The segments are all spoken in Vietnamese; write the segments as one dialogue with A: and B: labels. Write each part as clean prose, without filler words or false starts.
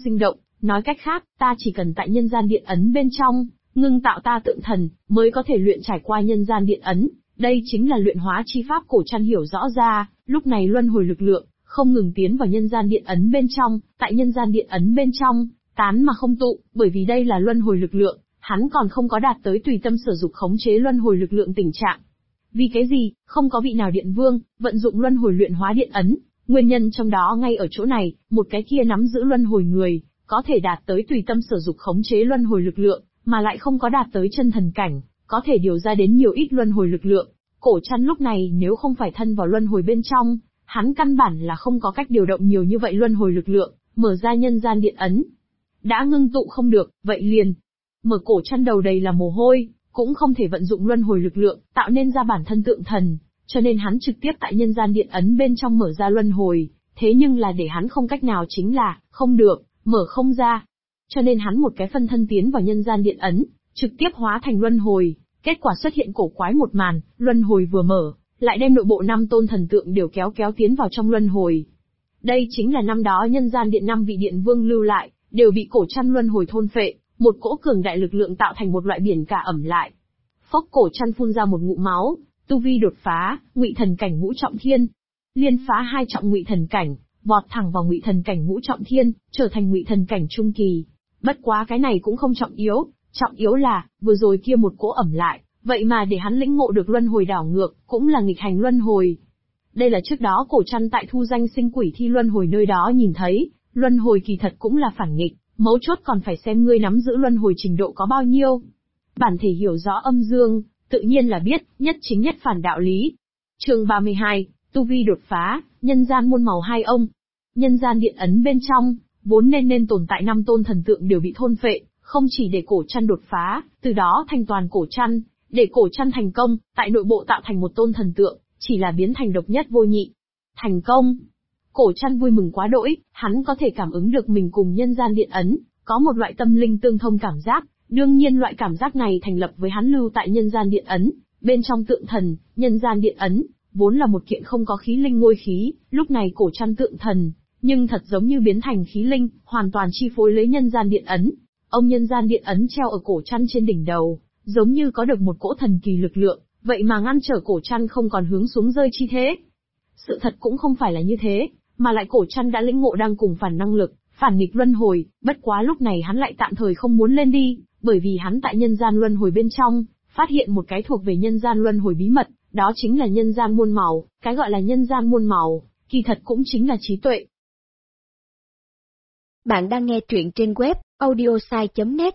A: sinh động, nói cách khác, ta chỉ cần tại nhân gian điện ấn bên trong, ngưng tạo ta tượng thần, mới có thể luyện trải qua nhân gian điện ấn. Đây chính là luyện hóa chi pháp cổ trăn hiểu rõ ra, lúc này luân hồi lực lượng, không ngừng tiến vào nhân gian điện ấn bên trong, tại nhân gian điện ấn bên trong, tán mà không tụ, bởi vì đây là luân hồi lực lượng, hắn còn không có đạt tới tùy tâm sở dục khống chế luân hồi lực lượng tình trạng. Vì cái gì, không có vị nào điện vương, vận dụng luân hồi luyện hóa điện ấn, nguyên nhân trong đó ngay ở chỗ này, một cái kia nắm giữ luân hồi người, có thể đạt tới tùy tâm sở dục khống chế luân hồi lực lượng, mà lại không có đạt tới chân thần cảnh, có thể điều ra đến nhiều ít luân hồi lực lượng. Cổ trăn lúc này nếu không phải thân vào luân hồi bên trong, hắn căn bản là không có cách điều động nhiều như vậy luân hồi lực lượng, mở ra nhân gian điện ấn. Đã ngưng tụ không được, vậy liền. Mở cổ trăn đầu đầy là mồ hôi, cũng không thể vận dụng luân hồi lực lượng, tạo nên ra bản thân tượng thần, cho nên hắn trực tiếp tại nhân gian điện ấn bên trong mở ra luân hồi, thế nhưng là để hắn không cách nào chính là, không được, mở không ra. Cho nên hắn một cái phân thân tiến vào nhân gian điện ấn, trực tiếp hóa thành luân hồi, kết quả xuất hiện cổ quái một màn, luân hồi vừa mở, lại đem nội bộ 5 tôn thần tượng đều kéo tiến vào trong luân hồi. Đây chính là năm đó nhân gian điện 5 vị điện vương lưu lại, đều bị cổ trăn luân hồi thôn phệ, một cỗ cường đại lực lượng tạo thành một loại biển cả ẩm lại. Phốc, cổ trăn phun ra một ngụm máu, tu vi đột phá, ngụy thần cảnh ngũ trọng thiên, liên phá 2 trọng ngụy thần cảnh, vọt thẳng vào ngụy thần cảnh ngũ trọng thiên, trở thành ngụy thần cảnh trung kỳ. Bất quá cái này cũng không trọng yếu là, vừa rồi kia một cỗ ẩm lại, vậy mà để hắn lĩnh ngộ được luân hồi đảo ngược, cũng là nghịch hành luân hồi. Đây là trước đó cổ trăn tại thu danh sinh quỷ thi luân hồi nơi đó nhìn thấy, luân hồi kỳ thật cũng là phản nghịch, mấu chốt còn phải xem ngươi nắm giữ luân hồi trình độ có bao nhiêu. Bản thể hiểu rõ âm dương, tự nhiên là biết, nhất chính nhất phản đạo lý. Chương 32, tu vi đột phá, nhân gian muôn màu hai ông. Nhân gian điện ấn bên trong, vốn nên tồn tại 5 tôn thần tượng đều bị thôn phệ, không chỉ để cổ trăn đột phá, từ đó thành toàn cổ trăn, để cổ trăn thành công, tại nội bộ tạo thành một tôn thần tượng, chỉ là biến thành độc nhất vô nhị. Thành công! Cổ trăn vui mừng quá đỗi, hắn có thể cảm ứng được mình cùng nhân gian điện ấn, có một loại tâm linh tương thông cảm giác, đương nhiên loại cảm giác này thành lập với hắn lưu tại nhân gian điện ấn, bên trong tượng thần, nhân gian điện ấn, vốn là một kiện không có khí linh ngôi khí, lúc này cổ trăn tượng thần, nhưng thật giống như biến thành khí linh, hoàn toàn chi phối lấy nhân gian điện ấn. Ông nhân gian điện ấn treo ở cổ trăn trên đỉnh đầu, giống như có được một cỗ thần kỳ lực lượng, vậy mà ngăn trở cổ trăn không còn hướng xuống rơi chi thế. Sự thật cũng không phải là như thế, mà lại cổ trăn đã lĩnh ngộ đang cùng phản năng lực, phản nghịch luân hồi, bất quá lúc này hắn lại tạm thời không muốn lên đi, bởi vì hắn tại nhân gian luân hồi bên trong, phát hiện một cái thuộc về nhân gian luân hồi bí mật, đó chính là nhân gian muôn màu, cái gọi là nhân gian muôn màu, kỳ thật cũng chính là trí tuệ.
B: Bạn đang nghe truyện trên web audiosai.net.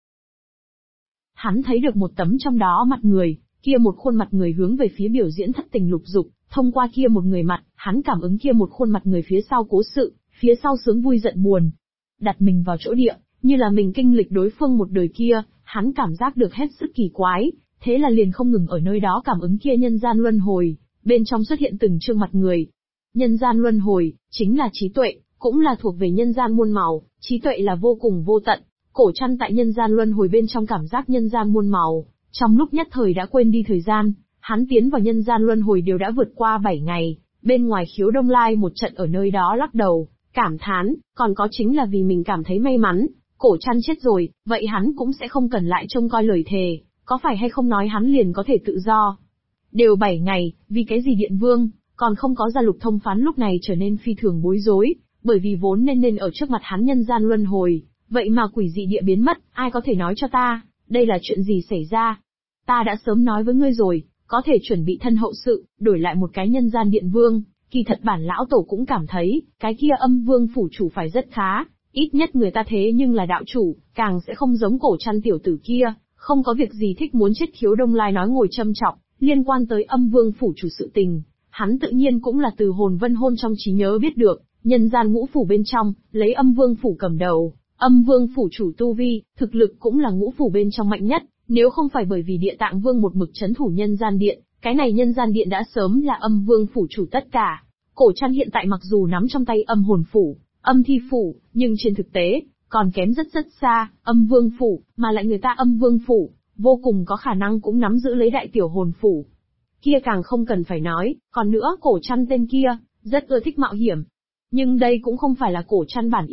A: Hắn thấy được một tấm trong đó mặt người, kia một khuôn mặt người hướng về phía biểu diễn thất tình lục dục, thông qua kia một người mặt, hắn cảm ứng kia một khuôn mặt người phía sau cố sự, phía sau sướng vui giận buồn. Đặt mình vào chỗ địa, như là mình kinh lịch đối phương một đời kia, hắn cảm giác được hết sức kỳ quái, thế là liền không ngừng ở nơi đó cảm ứng kia nhân gian luân hồi, bên trong xuất hiện từng trương mặt người. Nhân gian luân hồi, chính là trí tuệ, cũng là thuộc về nhân gian muôn màu, trí tuệ là vô cùng vô tận. Cổ trăn tại nhân gian luân hồi bên trong cảm giác nhân gian muôn màu, trong lúc nhất thời đã quên đi thời gian, hắn tiến vào nhân gian luân hồi đều đã vượt qua 7 ngày, bên ngoài Khiếu Đông Lai một trận ở nơi đó lắc đầu, cảm thán, còn có chính là vì mình cảm thấy may mắn, cổ trăn chết rồi, vậy hắn cũng sẽ không cần lại trông coi lời thề, có phải hay không nói hắn liền có thể tự do. Đều 7 ngày, vì cái gì Điện Vương, còn không có ra Lục Thông Phán lúc này trở nên phi thường bối rối, bởi vì vốn nên ở trước mặt hắn nhân gian luân hồi, vậy mà quỷ dị địa biến mất, ai có thể nói cho ta, đây là chuyện gì xảy ra? Ta đã sớm nói với ngươi rồi, có thể chuẩn bị thân hậu sự, đổi lại một cái nhân gian Điện Vương, kỳ thật bản lão tổ cũng cảm thấy, cái kia Âm Vương phủ chủ phải rất khá, ít nhất người ta thế nhưng là đạo chủ, càng sẽ không giống cổ trăn tiểu tử kia, không có việc gì thích muốn chết. Khiếu Đông Lai nói ngồi châm chọc, liên quan tới Âm Vương phủ chủ sự tình, hắn tự nhiên cũng là từ hồn vân hôn trong trí nhớ biết được, nhân gian ngũ phủ bên trong, lấy Âm Vương phủ cầm đầu, Âm Vương phủ chủ tu vi, thực lực cũng là ngũ phủ bên trong mạnh nhất, nếu không phải bởi vì Địa Tạng Vương một mực trấn thủ nhân gian điện, cái này nhân gian điện đã sớm là Âm Vương phủ chủ tất cả. Cổ trăn hiện tại mặc dù nắm trong tay âm hồn phủ, âm thi phủ, nhưng trên thực tế, còn kém rất xa, Âm Vương phủ, mà lại người ta Âm Vương phủ, vô cùng có khả năng cũng nắm giữ lấy đại tiểu hồn phủ. Kia càng không cần phải nói, còn nữa cổ trăn tên kia, rất ưa thích mạo hiểm. Nhưng đây cũng không phải là cổ trăn bản ý,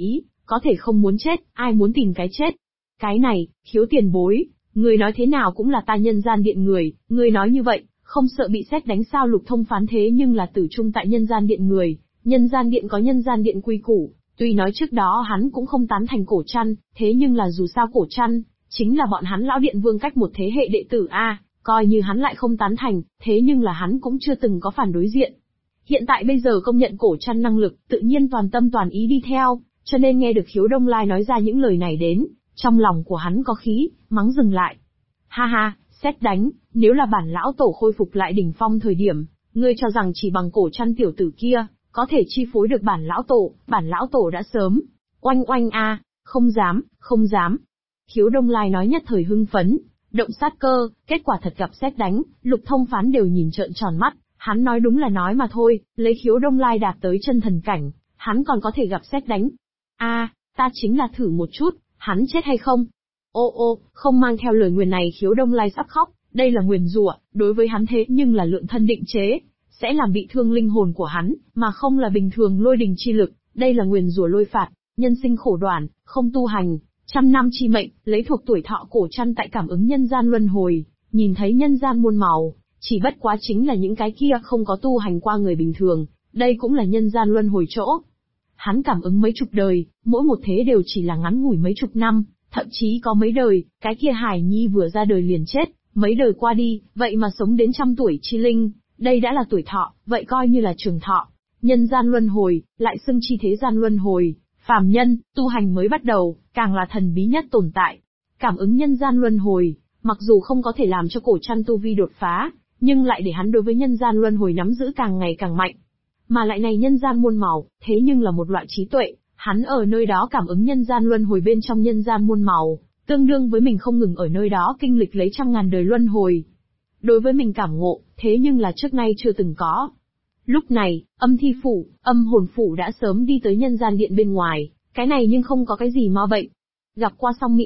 A: có thể không muốn chết, ai muốn tìm cái chết. Cái này, Khiếu tiền bối, người nói thế nào cũng là ta nhân gian điện người, người nói như vậy, không sợ bị sét đánh sao? Lục Thông Phán thế nhưng là tử trung tại nhân gian điện người, nhân gian điện có nhân gian điện quy củ, tuy nói trước đó hắn cũng không tán thành Cổ Trăn, thế nhưng là dù sao Cổ Trăn chính là bọn hắn lão điện vương cách một thế hệ đệ tử a, coi như hắn lại không tán thành, thế nhưng là hắn cũng chưa từng có phản đối diện. Hiện tại bây giờ công nhận Cổ Trăn năng lực, tự nhiên toàn tâm toàn ý đi theo, cho nên nghe được Khiếu Đông Lai nói ra những lời này đến, trong lòng của hắn có khí, mắng dừng lại. Ha ha, sét đánh, nếu là bản lão tổ khôi phục lại đỉnh phong thời điểm, ngươi cho rằng chỉ bằng Cổ Trăn tiểu tử kia, có thể chi phối được bản lão tổ đã sớm. Oanh oanh a, không dám, không dám. Khiếu Đông Lai nói nhất thời hưng phấn, động sát cơ, kết quả thật gặp sét đánh, Lục Thông Phán đều nhìn trợn tròn mắt, hắn nói đúng là nói mà thôi, lấy Khiếu Đông Lai đạt tới chân thần cảnh, hắn còn có thể gặp sét đánh. A, ta chính là thử một chút, hắn chết hay không? Ô, không mang theo lời nguyền này Khiếu Đông Lai sắp khóc, đây là nguyền rủa, đối với hắn thế nhưng là lượng thân định chế, sẽ làm bị thương linh hồn của hắn, mà không là bình thường lôi đình chi lực, đây là nguyền rủa lôi phạt, nhân sinh khổ đoản, không tu hành, trăm năm chi mệnh, lấy thuộc tuổi thọ Cổ Trăn tại cảm ứng nhân gian luân hồi, nhìn thấy nhân gian muôn màu, chỉ bất quá chính là những cái kia không có tu hành qua người bình thường, đây cũng là nhân gian luân hồi chỗ. Hắn cảm ứng mấy chục đời, mỗi một thế đều chỉ là ngắn ngủi mấy chục năm, thậm chí có mấy đời, cái kia Hải Nhi vừa ra đời liền chết, mấy đời qua đi, vậy mà sống đến 100 tuổi chi linh, đây đã là tuổi thọ, vậy coi như là trường thọ. Nhân gian luân hồi, lại xưng chi thế gian luân hồi, phàm nhân, tu hành mới bắt đầu, càng là thần bí nhất tồn tại. Cảm ứng nhân gian luân hồi, mặc dù không có thể làm cho Cổ Trăn tu vi đột phá, nhưng lại để hắn đối với nhân gian luân hồi nắm giữ càng ngày càng mạnh. Mà lại này nhân gian muôn màu, thế nhưng là một loại trí tuệ, hắn ở nơi đó cảm ứng nhân gian luân hồi bên trong nhân gian muôn màu, tương đương với mình không ngừng ở nơi đó kinh lịch lấy trăm ngàn đời luân hồi. Đối với mình cảm ngộ, thế nhưng là trước nay chưa từng có. Lúc này, âm thi phủ, âm hồn phủ đã sớm đi tới nhân gian điện bên ngoài, cái này nhưng không có cái gì mà vậy. Gặp qua xong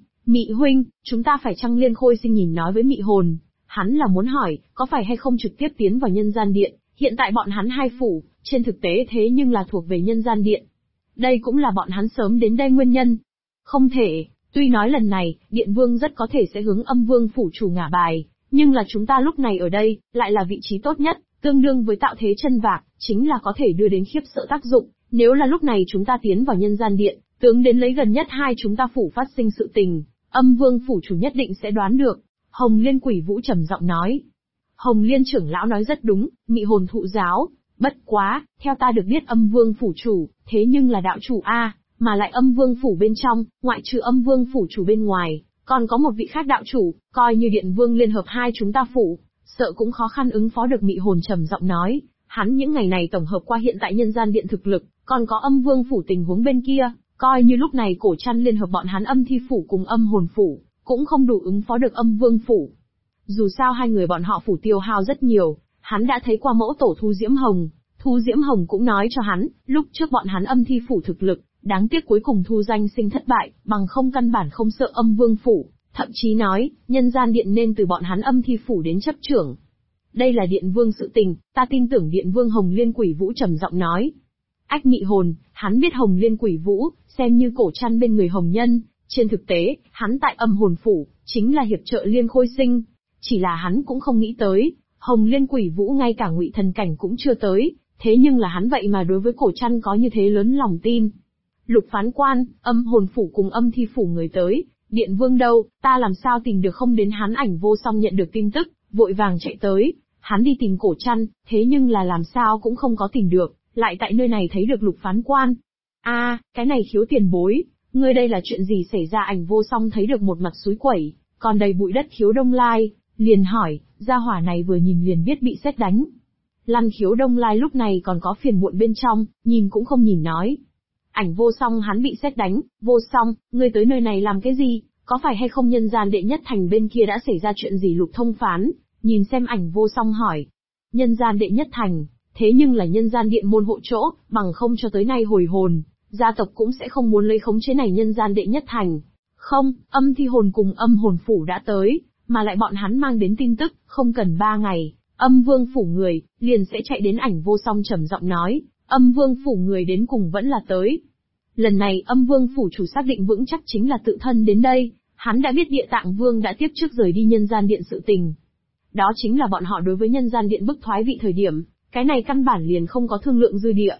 A: Mị huynh, chúng ta phải chăng Liên Khôi Sinh nhìn nói với Mị hồn, hắn là muốn hỏi, có phải hay không trực tiếp tiến vào nhân gian điện, hiện tại bọn hắn hai phủ, trên thực tế thế nhưng là thuộc về nhân gian điện. Đây cũng là bọn hắn sớm đến đây nguyên nhân. Không thể, tuy nói lần này, điện vương rất có thể sẽ hướng âm vương phủ chủ ngả bài, nhưng là chúng ta lúc này ở đây, lại là vị trí tốt nhất, tương đương với tạo thế chân vạc, chính là có thể đưa đến khiếp sợ tác dụng. Nếu là lúc này chúng ta tiến vào nhân gian điện, tướng đến lấy gần nhất hai chúng ta phủ phát sinh sự tình, âm vương phủ chủ nhất định sẽ đoán được. Hồng Liên Quỷ Vũ trầm giọng nói. Hồng Liên trưởng lão nói rất đúng, Mị hồn thụ giáo. Bất quá, theo ta được biết âm vương phủ chủ, thế nhưng là đạo chủ A, mà lại âm vương phủ bên trong, ngoại trừ âm vương phủ chủ bên ngoài, còn có một vị khác đạo chủ, coi như điện vương liên hợp hai chúng ta phủ, sợ cũng khó khăn ứng phó được. Mị hồn trầm giọng nói, hắn những ngày này tổng hợp qua hiện tại nhân gian điện thực lực, còn có âm vương phủ tình huống bên kia, coi như lúc này Cổ Trăn liên hợp bọn hắn âm thi phủ cùng âm hồn phủ, cũng không đủ ứng phó được âm vương phủ. Dù sao hai người bọn họ phủ tiêu hao rất nhiều, hắn đã thấy qua mẫu tổ Thu Diễm Hồng. Thu Diễm Hồng cũng nói cho hắn, lúc trước bọn hắn âm thi phủ thực lực, đáng tiếc cuối cùng Thu danh sinh thất bại, bằng không căn bản không sợ âm vương phủ, thậm chí nói, nhân gian điện nên từ bọn hắn âm thi phủ đến chấp trưởng. Đây là điện vương sự tình, ta tin tưởng điện vương. Hồng Liên Quỷ Vũ trầm giọng nói. Ách Mị hồn, hắn biết Hồng Liên Quỷ Vũ, xem như Cổ Trăn bên người hồng nhân, trên thực tế, hắn tại âm hồn phủ, chính là hiệp trợ Liên Khôi Sinh. Chỉ là hắn cũng không nghĩ tới, Hồng Liên Quỷ Vũ ngay cả ngụy thần cảnh cũng chưa tới, thế nhưng là hắn vậy mà đối với Cổ Trăn có như thế lớn lòng tin. Lục phán quan, âm hồn phủ cùng âm thi phủ người tới, điện vương đâu, ta làm sao tìm được không đến. Hắn Ảnh Vô Song nhận được tin tức, vội vàng chạy tới, hắn đi tìm Cổ Trăn, thế nhưng là làm sao cũng không có tìm được, lại tại nơi này thấy được Lục phán quan. A, cái này Khiếu tiền bối, ngươi đây là chuyện gì xảy ra? Ảnh Vô Song thấy được một mặt súi quẩy, còn đầy bụi đất Khiếu Đông Lai, liền hỏi, gia hỏa này vừa nhìn liền biết bị sét đánh. Lăn Khiếu Đông Lai lúc này còn có phiền muộn bên trong, nhìn cũng không nhìn nói. Ảnh Vô Song hắn bị sét đánh, Vô Song, ngươi tới nơi này làm cái gì, có phải hay không nhân gian đệ nhất thành bên kia đã xảy ra chuyện gì? Lục Thông Phán, nhìn xem Ảnh Vô Song hỏi. Nhân gian đệ nhất thành, thế nhưng là nhân gian điện môn hộ chỗ, bằng không cho tới nay hồi hồn, gia tộc cũng sẽ không muốn lấy khống chế này nhân gian đệ nhất thành. Không, âm thi hồn cùng âm hồn phủ đã tới, mà lại bọn hắn mang đến tin tức, không cần 3 ngày, âm vương phủ người, liền sẽ chạy đến. Ảnh Vô Song trầm giọng nói, âm vương phủ người đến cùng vẫn là tới. Lần này Âm Vương phủ chủ xác định vững chắc chính là tự thân đến đây, hắn đã biết Địa Tạng Vương đã tiếp trước rời đi Nhân Gian Điện sự tình. Đó chính là bọn họ đối với Nhân Gian Điện bức thoái vị thời điểm, cái này căn bản liền không có thương lượng dư địa.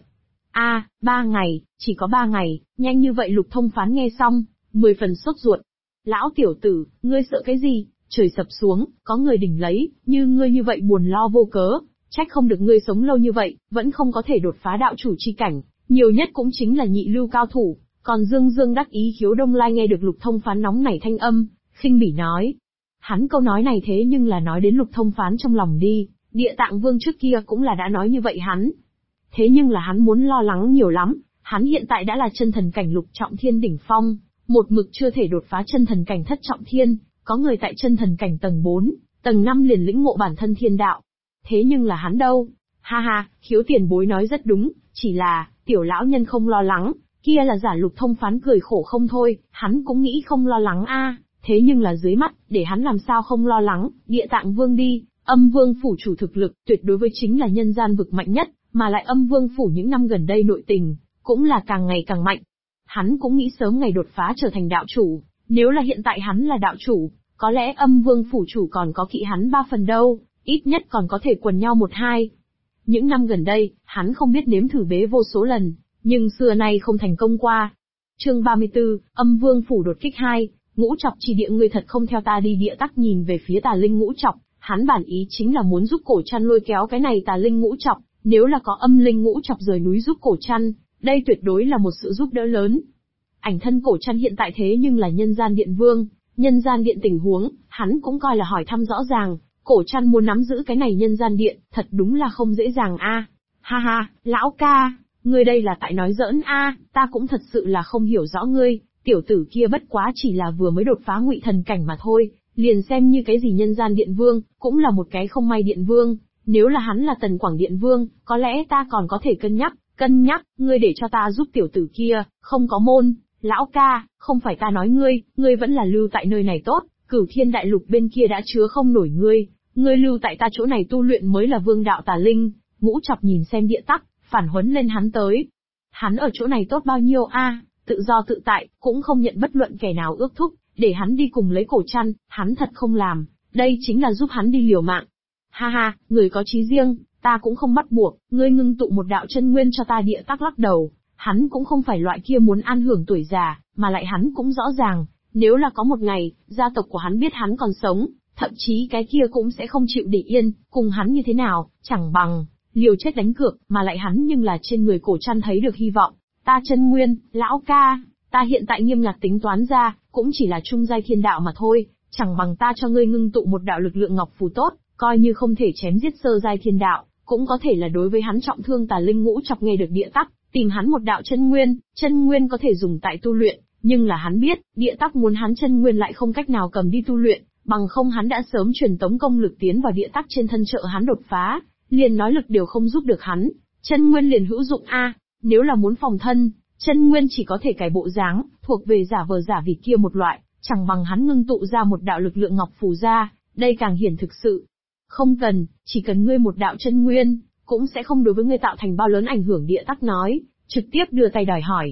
A: 3 ngày, chỉ có 3 ngày, nhanh như vậy Lục Thông Phán nghe xong, 10 phần sốt ruột. Lão tiểu tử, ngươi sợ cái gì, trời sập xuống, có người đỉnh lấy, như ngươi như vậy buồn lo vô cớ, trách không được ngươi sống lâu như vậy, vẫn không có thể đột phá đạo chủ chi cảnh, nhiều nhất cũng chính là nhị lưu cao thủ. Còn Dương Dương đắc ý Khiếu Đông Lai nghe được Lục Thông Phán nóng nảy thanh âm, khinh bỉ nói. Hắn câu nói này thế nhưng là nói đến Lục Thông Phán trong lòng đi, Địa Tạng Vương trước kia cũng là đã nói như vậy hắn. Thế nhưng là hắn muốn lo lắng nhiều lắm, hắn hiện tại đã là chân thần cảnh lục trọng thiên đỉnh phong, một mực chưa thể đột phá chân thần cảnh thất trọng thiên, có người tại chân thần cảnh tầng 4, tầng 5 liền lĩnh ngộ bản thân thiên đạo. Thế nhưng là hắn đâu? Ha ha, Khiếu tiền bối nói rất đúng, chỉ là, tiểu lão nhân không lo lắng, kia là giả. Lục Thông Phán cười khổ không thôi, hắn cũng nghĩ không lo lắng thế nhưng là dưới mắt, để hắn làm sao không lo lắng, Địa Tạng Vương đi, Âm Vương phủ chủ thực lực, tuyệt đối với chính là nhân gian vực mạnh nhất, mà lại Âm Vương phủ những năm gần đây nội tình, cũng là càng ngày càng mạnh. Hắn cũng nghĩ sớm ngày đột phá trở thành đạo chủ, nếu là hiện tại hắn là đạo chủ, có lẽ Âm Vương phủ chủ còn có kỵ hắn 3 phần đâu, ít nhất còn có thể quần nhau 1-2. Những năm gần đây, hắn không biết nếm thử bế vô số lần, nhưng xưa nay không thành công qua. Chương 34, Âm Vương phủ đột kích 2, Ngũ Trọc chỉ địa. Ngươi thật không theo ta đi. Địa Tắc nhìn về phía Tà Linh Ngũ Trọc, hắn bản ý chính là muốn giúp Cổ Trăn lôi kéo cái này Tà Linh Ngũ Trọc, nếu là có Âm Linh Ngũ Trọc rời núi giúp Cổ Trăn, đây tuyệt đối là một sự giúp đỡ lớn. Ảnh thân Cổ Trăn hiện tại thế nhưng là Nhân Gian Điện Vương, Nhân Gian Điện tình huống, hắn cũng coi là hỏi thăm rõ ràng, Cổ Trăn muốn nắm giữ cái này Nhân Gian Điện, thật đúng là không dễ dàng Ha ha, lão ca, ngươi đây là tại nói giỡn ta cũng thật sự là không hiểu rõ ngươi, tiểu tử kia bất quá chỉ là vừa mới đột phá Ngụy thần cảnh mà thôi, liền xem như cái gì Nhân Gian Điện Vương, cũng là một cái không may Điện Vương, nếu là hắn là Tần Quảng Điện Vương, có lẽ ta còn có thể cân nhắc, ngươi để cho ta giúp tiểu tử kia, không có môn. Lão ca, không phải ta nói ngươi vẫn là lưu tại nơi này tốt, Cửu Thiên Đại Lục bên kia đã chứa không nổi ngươi lưu tại ta chỗ này tu luyện mới là vương đạo tà linh. Ngũ Trọc nhìn xem Địa Tắc, phản huấn lên hắn tới. Hắn ở chỗ này tốt bao nhiêu tự do tự tại, cũng không nhận bất luận kẻ nào ước thúc, để hắn đi cùng lấy Cổ Trăn, hắn thật không làm, đây chính là giúp hắn đi liều mạng. Ha ha, người có chí riêng, ta cũng không bắt buộc, ngươi ngưng tụ một đạo chân nguyên cho ta. Địa Tắc lắc đầu, hắn cũng không phải loại kia muốn an hưởng tuổi già, mà lại hắn cũng rõ ràng, nếu là có một ngày, gia tộc của hắn biết hắn còn sống, thậm chí cái kia cũng sẽ không chịu để yên, cùng hắn như thế nào, chẳng bằng liều chết đánh cược, mà lại hắn nhưng là trên người Cổ Trăn thấy được hy vọng. Ta chân nguyên, lão ca, ta hiện tại nghiêm ngặt tính toán ra, cũng chỉ là trung giai thiên đạo mà thôi, chẳng bằng ta cho ngươi ngưng tụ một đạo lực lượng ngọc phù tốt, coi như không thể chém giết sơ giai thiên đạo, cũng có thể là đối với hắn trọng thương. Tà Linh Ngũ Trọc nghe được Địa Tắc, tìm hắn một đạo chân nguyên có thể dùng tại tu luyện, nhưng là hắn biết, Địa Tắc muốn hắn chân nguyên lại không cách nào cầm đi tu luyện, bằng không hắn đã sớm truyền tống công lực tiến vào Địa Tắc trên thân trợ hắn đột phá, liền nói lực đều không giúp được hắn, chân nguyên liền hữu dụng nếu là muốn phòng thân, chân nguyên chỉ có thể cải bộ dáng, thuộc về giả vờ giả vịt kia một loại, chẳng bằng hắn ngưng tụ ra một đạo lực lượng ngọc phù ra, đây càng hiển thực sự. Không cần, chỉ cần ngươi một đạo chân nguyên, cũng sẽ không đối với ngươi tạo thành bao lớn ảnh hưởng. Địa Tắc nói, trực tiếp đưa tay đòi hỏi.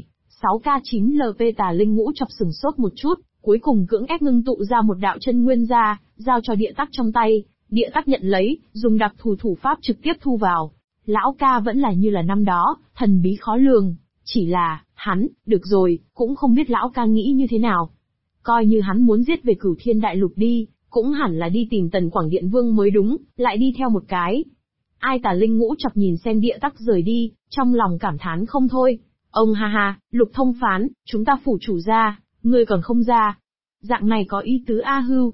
A: 6K9LP. Tà Linh Ngũ Trọc sừng sốt một chút, cuối cùng cưỡng ép ngưng tụ ra một đạo chân nguyên ra, giao cho Địa Tắc trong tay. Địa Tắc nhận lấy, dùng đặc thù thủ pháp trực tiếp thu vào. Lão ca vẫn là như là năm đó, thần bí khó lường, chỉ là, hắn, được rồi, cũng không biết lão ca nghĩ như thế nào. Coi như hắn muốn giết về Cửu Thiên Đại Lục đi, cũng hẳn là đi tìm Tần Quảng Điện Vương mới đúng, lại đi theo một cái. Tà Linh Ngũ Trọc nhìn xem Địa Tắc rời đi, trong lòng cảm thán không thôi. Ông ha ha, Lục Thông Phán, chúng ta phủ chủ ra, ngươi còn không ra. Dạng này có ý tứ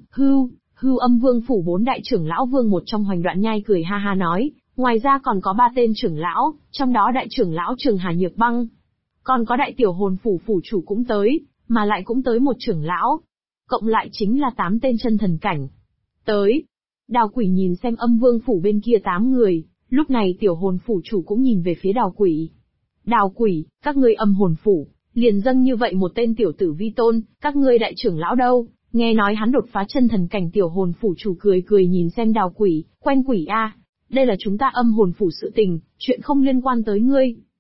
A: hưu. Âm Vương phủ 4 đại trưởng lão Vương một trong Hoành Đoạn Nhai cười ha ha nói, ngoài ra còn có 3 tên trưởng lão, trong đó đại trưởng lão Trường Hà Nhược Băng. Còn có đại tiểu hồn phủ phủ chủ cũng tới, mà lại cũng tới một trưởng lão. Cộng lại chính là 8 tên chân thần cảnh. Tới. Đào Quỷ nhìn xem Âm Vương phủ bên kia 8 người, lúc này tiểu hồn phủ chủ cũng nhìn về phía Đào Quỷ. Đào Quỷ, các ngươi Âm hồn phủ, liền dâng như vậy một tên tiểu tử vi tôn, các ngươi đại trưởng lão đâu? Nghe nói hắn đột phá chân thần cảnh. Tiểu hồn phủ chủ cười nhìn xem Đào Quỷ, quen quỷ đây là chúng ta Âm hồn phủ sự tình, chuyện không liên quan tới ngươi.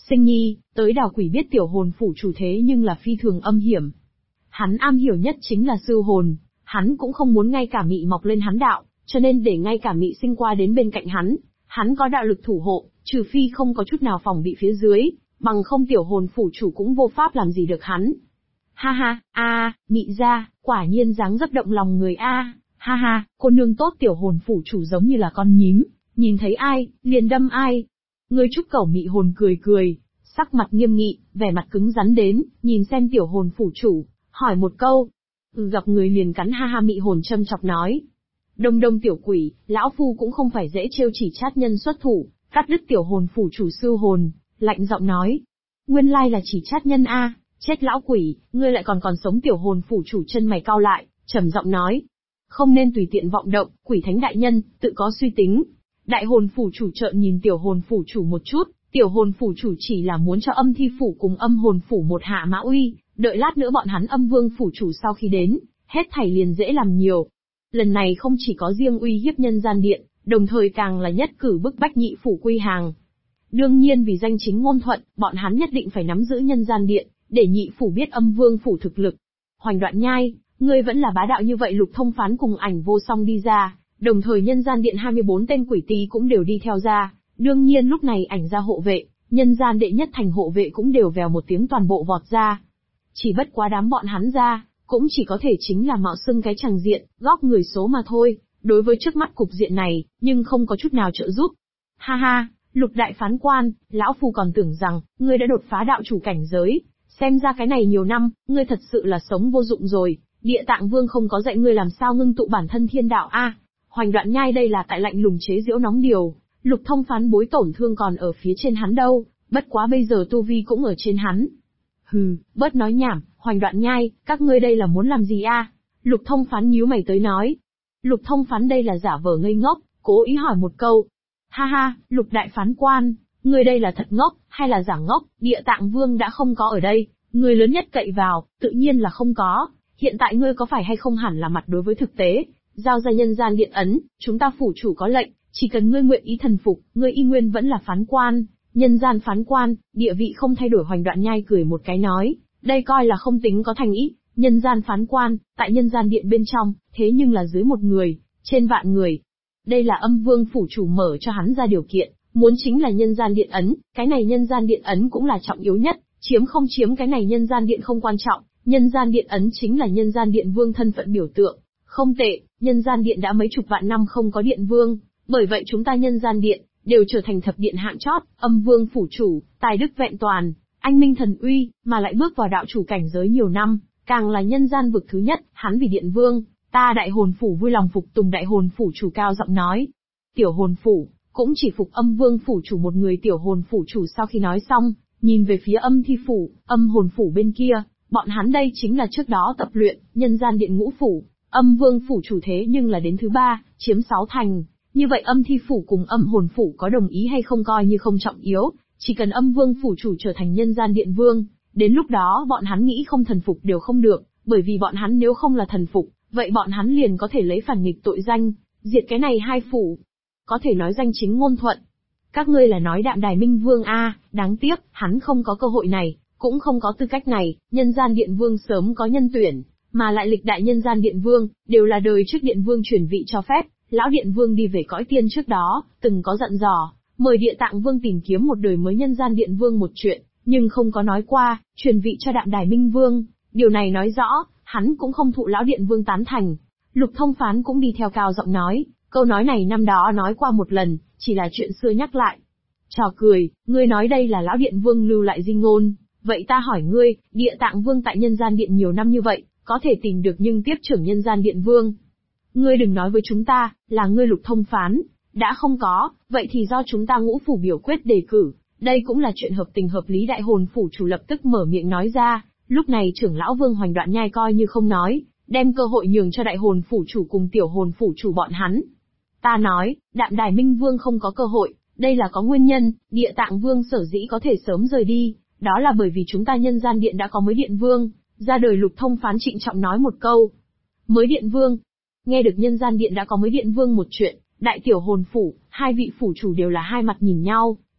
A: Sinh nhi, tới đào quỷ biết tiểu hồn phủ chủ thế nhưng là phi thường âm hiểm. Hắn am hiểu nhất chính là sư hồn, hắn cũng không muốn ngay cả mị mọc lên hắn đạo, cho nên để ngay cả mị sinh qua đến bên cạnh hắn có đạo lực thủ hộ, trừ phi không có chút nào phòng bị phía dưới, bằng không tiểu hồn phủ chủ cũng vô pháp làm gì được hắn. Ha ha, mị ra, quả nhiên dáng dấp động lòng người a. Ha ha, cô nương tốt tiểu hồn phủ chủ giống như là con nhím, nhìn thấy ai, liền đâm ai. Người trúc cẩu mị hồn cười, sắc mặt nghiêm nghị, vẻ mặt cứng rắn đến, nhìn xem tiểu hồn phủ chủ, hỏi một câu. Gặp người liền cắn ha ha mị hồn châm chọc nói. Đông tiểu quỷ, lão phu cũng không phải dễ trêu chỉ chát nhân xuất thủ, cắt đứt tiểu hồn phủ chủ sư hồn, lạnh giọng nói. Nguyên lai là chỉ chát nhân a, chết lão quỷ, ngươi lại còn sống. Tiểu hồn phủ chủ chân mày cau lại, trầm giọng nói. Không nên tùy tiện vọng động, quỷ thánh đại nhân, tự có suy tính. Đại hồn phủ chủ trợn nhìn tiểu hồn phủ chủ một chút, tiểu hồn phủ chủ chỉ là muốn cho âm thi phủ cùng âm hồn phủ một hạ mã uy, đợi lát nữa bọn hắn âm vương phủ chủ sau khi đến, hết thảy liền dễ làm nhiều. Lần này không chỉ có riêng uy hiếp nhân gian điện, đồng thời càng là nhất cử bức bách nhị phủ quy hàng. Đương nhiên vì danh chính ngôn thuận, bọn hắn nhất định phải nắm giữ nhân gian điện, để nhị phủ biết âm vương phủ thực lực. Hoành Đoạn Nhai, ngươi vẫn là bá đạo như vậy. Lục Thông Phán cùng Ảnh Vô Song đi ra, đồng thời nhân gian điện 24 tên quỷ tý cũng đều đi theo ra. Đương nhiên lúc này Ảnh ra hộ vệ, nhân gian đệ nhất thành hộ vệ cũng đều vèo một tiếng toàn bộ vọt ra. Chỉ bất quá đám bọn hắn ra, cũng chỉ có thể chính là mạo xưng cái chằng diện, góp người số mà thôi, đối với trước mắt cục diện này, nhưng không có chút nào trợ giúp. Ha ha, Lục đại phán quan, lão phu còn tưởng rằng, ngươi đã đột phá đạo chủ cảnh giới, xem ra cái này nhiều năm, ngươi thật sự là sống vô dụng rồi, Địa Tạng Vương không có dạy ngươi làm sao ngưng tụ bản thân thiên đạo a. Hoành Đoạn Nhai đây là tại lạnh lùng chế giễu nóng điều, Lục Thông Phán bối tổn thương còn ở phía trên hắn đâu, bất quá bây giờ tu vi cũng ở trên hắn. Hừ, bớt nói nhảm, Hoành Đoạn Nhai, các ngươi đây là muốn làm gì a? Lục Thông Phán nhíu mày tới nói. Lục Thông Phán đây là giả vờ ngây ngốc, cố ý hỏi một câu. Ha ha, Lục đại phán quan, ngươi đây là thật ngốc, hay là giả ngốc? Địa Tạng Vương đã không có ở đây, ngươi lớn nhất cậy vào, tự nhiên là không có. Hiện tại ngươi có phải hay không hẳn là mặt đối với thực tế, giao ra nhân gian điện ấn, chúng ta phủ chủ có lệnh, chỉ cần ngươi nguyện ý thần phục, ngươi y nguyên vẫn là phán quan, nhân gian phán quan, địa vị không thay đổi. Hoành Đoạn Nhai cười một cái nói, đây coi là không tính có thành ý, nhân gian phán quan, tại nhân gian điện bên trong, thế nhưng là dưới một người, trên vạn người. Đây là âm vương phủ chủ mở cho hắn ra điều kiện, muốn chính là nhân gian điện ấn, cái này nhân gian điện ấn cũng là trọng yếu nhất, chiếm không chiếm cái này nhân gian điện không quan trọng, nhân gian điện ấn chính là nhân gian điện vương thân phận biểu tượng. Không tệ, nhân gian điện đã mấy chục vạn năm không có điện vương, bởi vậy chúng ta nhân gian điện, đều trở thành thập điện hạng chót, âm vương phủ chủ, tài đức vẹn toàn, anh minh thần uy, mà lại bước vào đạo chủ cảnh giới nhiều năm, càng là nhân gian vực thứ nhất, hắn vì điện vương, ta đại hồn phủ vui lòng phục tùng. Đại hồn phủ chủ cao giọng nói. Tiểu hồn phủ, cũng chỉ phục âm vương phủ chủ một người. Tiểu hồn phủ chủ sau khi nói xong, nhìn về phía âm thi phủ, âm hồn phủ bên kia, bọn hắn đây chính là trước đó tập luyện, nhân gian điện ngũ phủ, âm vương phủ chủ thế nhưng là đến thứ 3, chiếm 6 thành. Như vậy âm thi phủ cùng âm hồn phủ có đồng ý hay không coi như không trọng yếu, chỉ cần âm vương phủ chủ trở thành nhân gian điện vương, đến lúc đó bọn hắn nghĩ không thần phục đều không được, bởi vì bọn hắn nếu không là thần phục, vậy bọn hắn liền có thể lấy phản nghịch tội danh, diệt cái này hai phủ. Có thể nói danh chính ngôn thuận. Các ngươi là nói Đạm Đài Minh Vương a, đáng tiếc, hắn không có cơ hội này, cũng không có tư cách này, nhân gian điện vương sớm có nhân tuyển, mà lại lịch đại nhân gian điện vương, đều là đời trước điện vương chuyển vị cho phép, lão điện vương đi về cõi tiên trước đó, từng có dặn dò, mời Địa Tạng Vương tìm kiếm một đời mới nhân gian điện vương một chuyện, nhưng không có nói qua, truyền vị cho Đạm Đài Minh Vương, điều này nói rõ, hắn cũng không thụ lão điện vương tán thành. Lục Thông Phán cũng đi theo cao giọng nói, câu nói này năm đó nói qua một lần, chỉ là chuyện xưa nhắc lại. Trò cười, ngươi nói đây là lão điện vương lưu lại di ngôn, vậy ta hỏi ngươi, Địa Tạng Vương tại nhân gian điện nhiều năm như vậy, có thể tìm được nhưng tiếp trưởng nhân gian điện vương. Ngươi đừng nói với chúng ta, là ngươi Lục Thông Phán, đã không có, vậy thì do chúng ta ngũ phủ biểu quyết đề cử, đây cũng là chuyện hợp tình hợp lý. Đại hồn phủ chủ lập tức mở miệng nói ra, lúc này trưởng lão Vương Hoành Đoạn Nhai coi như không nói, đem cơ hội nhường cho đại hồn phủ chủ cùng tiểu hồn phủ chủ bọn hắn. Ta nói, Đạm Đài Minh Vương không có cơ hội, đây là có nguyên nhân, Địa Tạng Vương sở dĩ có thể sớm rời đi, đó là bởi vì chúng ta nhân gian điện đã có mới điện vương, ra đời. Lục Thông Phán trịnh trọng nói một câu. Mới điện vương. Nghe được nhân gian điện đã có mới điện vương một chuyện, đại tiểu hồn phủ, hai vị phủ chủ đều là hai mặt nhìn nhau,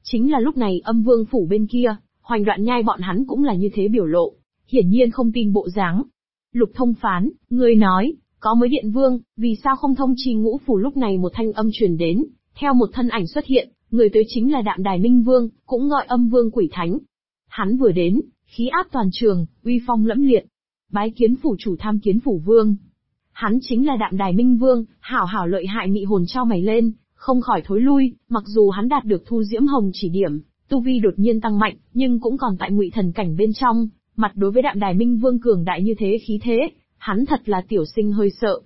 A: Chính là lúc này âm vương phủ bên kia, Hoành Đoạn Nhai bọn hắn cũng là như thế biểu lộ, hiển nhiên không tin bộ dáng. Lục Thông Phán, ngươi nói, có mới điện vương, vì sao không thông chi ngũ phủ? Lúc này một thanh âm truyền đến, theo một thân ảnh xuất hiện, người tới chính là Đạm Đài Minh Vương, cũng gọi Âm Vương Quỷ Thánh. Hắn vừa đến, khí áp toàn trường, uy phong lẫm liệt. Bái kiến phủ chủ, tham kiến phủ vương. Hắn chính là Đạm Đài Minh Vương, hảo hảo lợi hại. Mị hồn trao mày lên, không khỏi thối lui, mặc dù hắn đạt được Thu Diễm Hồng chỉ điểm, tu vi đột nhiên tăng mạnh, nhưng cũng còn tại ngụy thần cảnh bên trong, mặt đối với Đạm Đài Minh Vương cường đại như thế khí thế, hắn thật là tiểu sinh hơi sợ.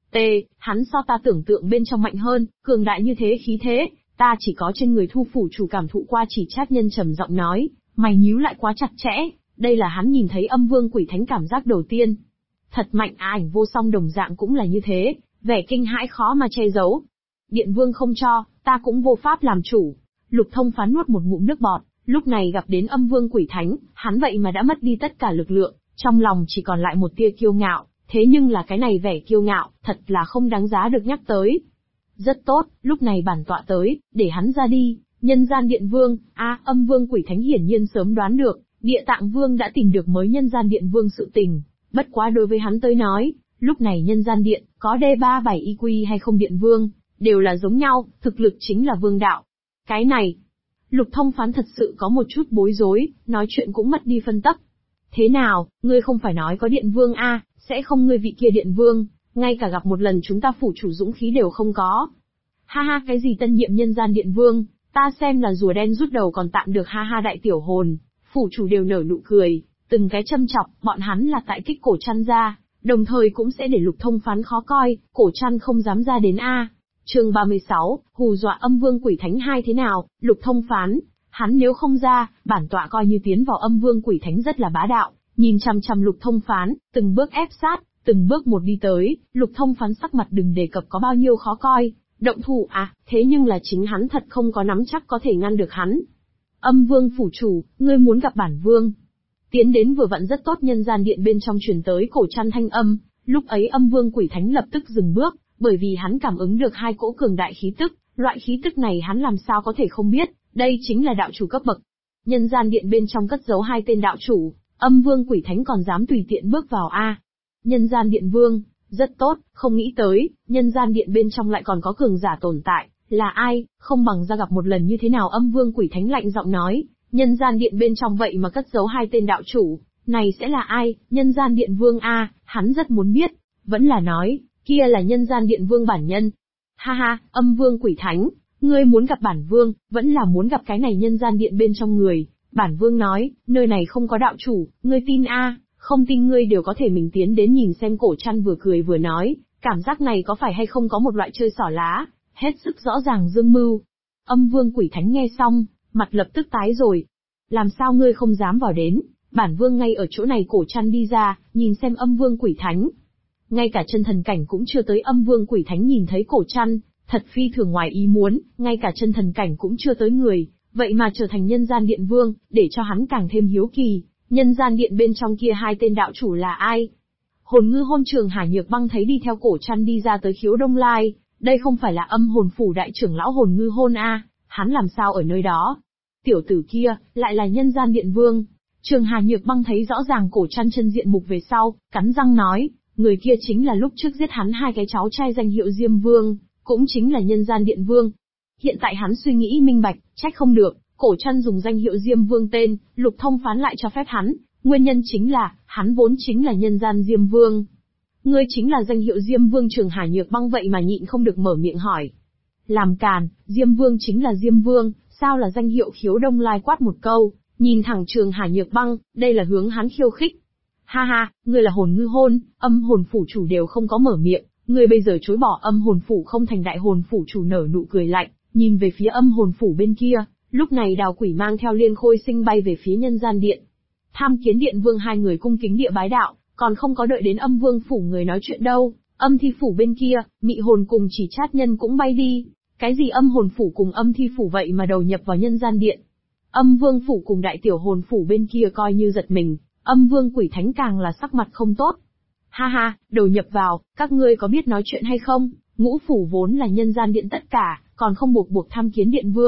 A: Hắn so ta tưởng tượng bên trong mạnh hơn, cường đại như thế khí thế, ta chỉ có trên người Thu phủ chủ cảm thụ qua. Chỉ Trác Nhân trầm giọng nói, mày nhíu lại quá chặt chẽ, đây là hắn nhìn thấy Âm Vương Quỷ Thánh cảm giác đầu tiên. Thật mạnh. Ảnh Vô Song đồng dạng cũng là như thế, vẻ kinh hãi khó mà che giấu. Điện vương không cho, ta cũng vô pháp làm chủ. Lục Thông Phán nuốt một ngụm nước bọt, lúc này gặp đến Âm Vương Quỷ Thánh, hắn vậy mà đã mất đi tất cả lực lượng, trong lòng chỉ còn lại một tia kiêu ngạo, thế nhưng là cái này vẻ kiêu ngạo, thật là không đáng giá được nhắc tới. Rất tốt, lúc này bản tọa tới, để hắn ra đi. Nhân gian điện vương, Âm Vương Quỷ Thánh hiển nhiên sớm đoán được, Địa Tạng Vương đã tìm được mới nhân gian điện vương sự tình. Bất quá đối với hắn tới nói, lúc này nhân gian điện, có D37 IQ hay không điện vương, đều là giống nhau, thực lực chính là vương đạo. Cái này, Lục Thông Phán thật sự có một chút bối rối, nói chuyện cũng mất đi phân tấp. Thế nào, ngươi không phải nói có điện vương sẽ không? Ngươi vị kia điện vương, ngay cả gặp một lần chúng ta phủ chủ dũng khí đều không có. Ha ha, cái gì tân nhiệm nhân gian điện vương, ta xem là rùa đen rút đầu còn tạm được. Ha ha, đại tiểu hồn, phủ chủ đều nở nụ cười, từng cái châm chọc, bọn hắn là tại kích Cổ Trăn ra, đồng thời cũng sẽ để Lục Thông Phán khó coi, Cổ Trăn không dám ra đến Chương 36, hù dọa Âm Vương Quỷ Thánh 2. Thế nào, Lục Thông Phán, hắn nếu không ra, bản tọa coi như tiến vào Âm Vương Quỷ Thánh rất là bá đạo, nhìn chằm chằm Lục Thông Phán, từng bước ép sát, từng bước một đi tới. Lục Thông Phán sắc mặt đừng đề cập có bao nhiêu khó coi, động thủ thế nhưng là chính hắn thật không có nắm chắc có thể ngăn được hắn. Âm Vương phủ chủ, ngươi muốn gặp bản vương. Tiến đến vừa vặn rất tốt, nhân gian điện bên trong truyền tới Cổ Trăn thanh âm, lúc ấy Âm Vương Quỷ Thánh lập tức dừng bước, bởi vì hắn cảm ứng được hai cỗ cường đại khí tức, loại khí tức này hắn làm sao có thể không biết, đây chính là đạo chủ cấp bậc. Nhân gian điện bên trong cất giấu hai tên đạo chủ, Âm Vương Quỷ Thánh còn dám tùy tiện bước vào Nhân gian điện vương, rất tốt, không nghĩ tới, nhân gian điện bên trong lại còn có cường giả tồn tại, là ai, không bằng ra gặp một lần như thế nào? Âm Vương Quỷ Thánh lạnh giọng nói, nhân gian điện bên trong vậy mà cất giấu hai tên đạo chủ, này sẽ là ai? Nhân gian điện vương hắn rất muốn biết, vẫn là nói, kia là nhân gian điện vương bản nhân. Ha ha, Âm Vương Quỷ Thánh, ngươi muốn gặp bản vương, vẫn là muốn gặp cái này nhân gian điện bên trong người. Bản vương nói, nơi này không có đạo chủ, ngươi tin không tin ngươi đều có thể mình tiến đến nhìn xem. Cổ Trăn vừa cười vừa nói, cảm giác này có phải hay không có một loại chơi xỏ lá, hết sức rõ ràng dương mưu. Âm Vương Quỷ Thánh nghe xong, mặt lập tức tái rồi. Làm sao ngươi không dám vào đến, bản vương ngay ở chỗ này. Cổ Trăn đi ra, nhìn xem Âm Vương Quỷ Thánh. Ngay cả chân thần cảnh cũng chưa tới. Âm Vương Quỷ Thánh nhìn thấy Cổ Trăn, thật phi thường ngoài ý muốn, ngay cả chân thần cảnh cũng chưa tới người, vậy mà trở thành nhân gian điện vương, để cho hắn càng thêm hiếu kỳ, nhân gian điện bên trong kia hai tên đạo chủ là ai? Hồn Ngư Hôn Trường Hà Nhược Băng thấy đi theo Cổ Trăn đi ra tới Khiếu Đông Lai, đây không phải là Âm Hồn phủ đại trưởng lão Hồn Ngư Hôn hắn làm sao ở nơi đó? Tiểu tử kia, lại là nhân gian điện vương. Trường Hà Nhược Băng thấy rõ ràng Cổ Trăn chân diện mục về sau, cắn răng nói, người kia chính là lúc trước giết hắn hai cái cháu trai danh hiệu Diêm Vương, cũng chính là nhân gian điện vương. Hiện tại hắn suy nghĩ minh bạch, trách không được, Cổ Trăn dùng danh hiệu Diêm Vương tên, Lục Thông Phán lại cho phép hắn, nguyên nhân chính là, hắn vốn chính là nhân gian Diêm Vương. Ngươi chính là danh hiệu Diêm Vương? Trường Hà Nhược Băng vậy mà nhịn không được mở miệng hỏi. Làm càn, Diêm Vương chính là Diêm Vương, sao là danh hiệu? Khiếu Đông Lai quát một câu, nhìn thẳng Trường Hà Nhược Băng, đây là hướng hắn khiêu khích. Ha ha, ngươi là Hồn Ngư Hôn, Âm Hồn phủ chủ đều không có mở miệng, ngươi bây giờ chối bỏ Âm Hồn phủ không thành đại hồn phủ chủ. Nở nụ cười lạnh, nhìn về phía Âm Hồn phủ bên kia. Lúc này Đào Quỷ mang theo Liên Khôi Sinh bay về phía nhân gian điện. Tham Kiến điện vương, hai người cung kính địa bái đạo, còn không có đợi đến Âm Vương phủ người nói chuyện đâu. Âm Thi phủ bên kia, Mị Hồn cùng Chỉ Trát Nhân cũng bay đi. Cái gì Âm Hồn phủ cùng Âm Thi phủ vậy mà đầu nhập vào nhân gian điện? Âm Vương phủ cùng Đại Tiểu Hồn phủ bên kia coi như giật mình, Âm Vương Quỷ Thánh càng là sắc mặt không tốt. Ha ha, đầu nhập vào, các ngươi có biết nói chuyện hay không? Ngũ phủ vốn là nhân gian điện tất cả, còn không buộc tham kiến điện vương.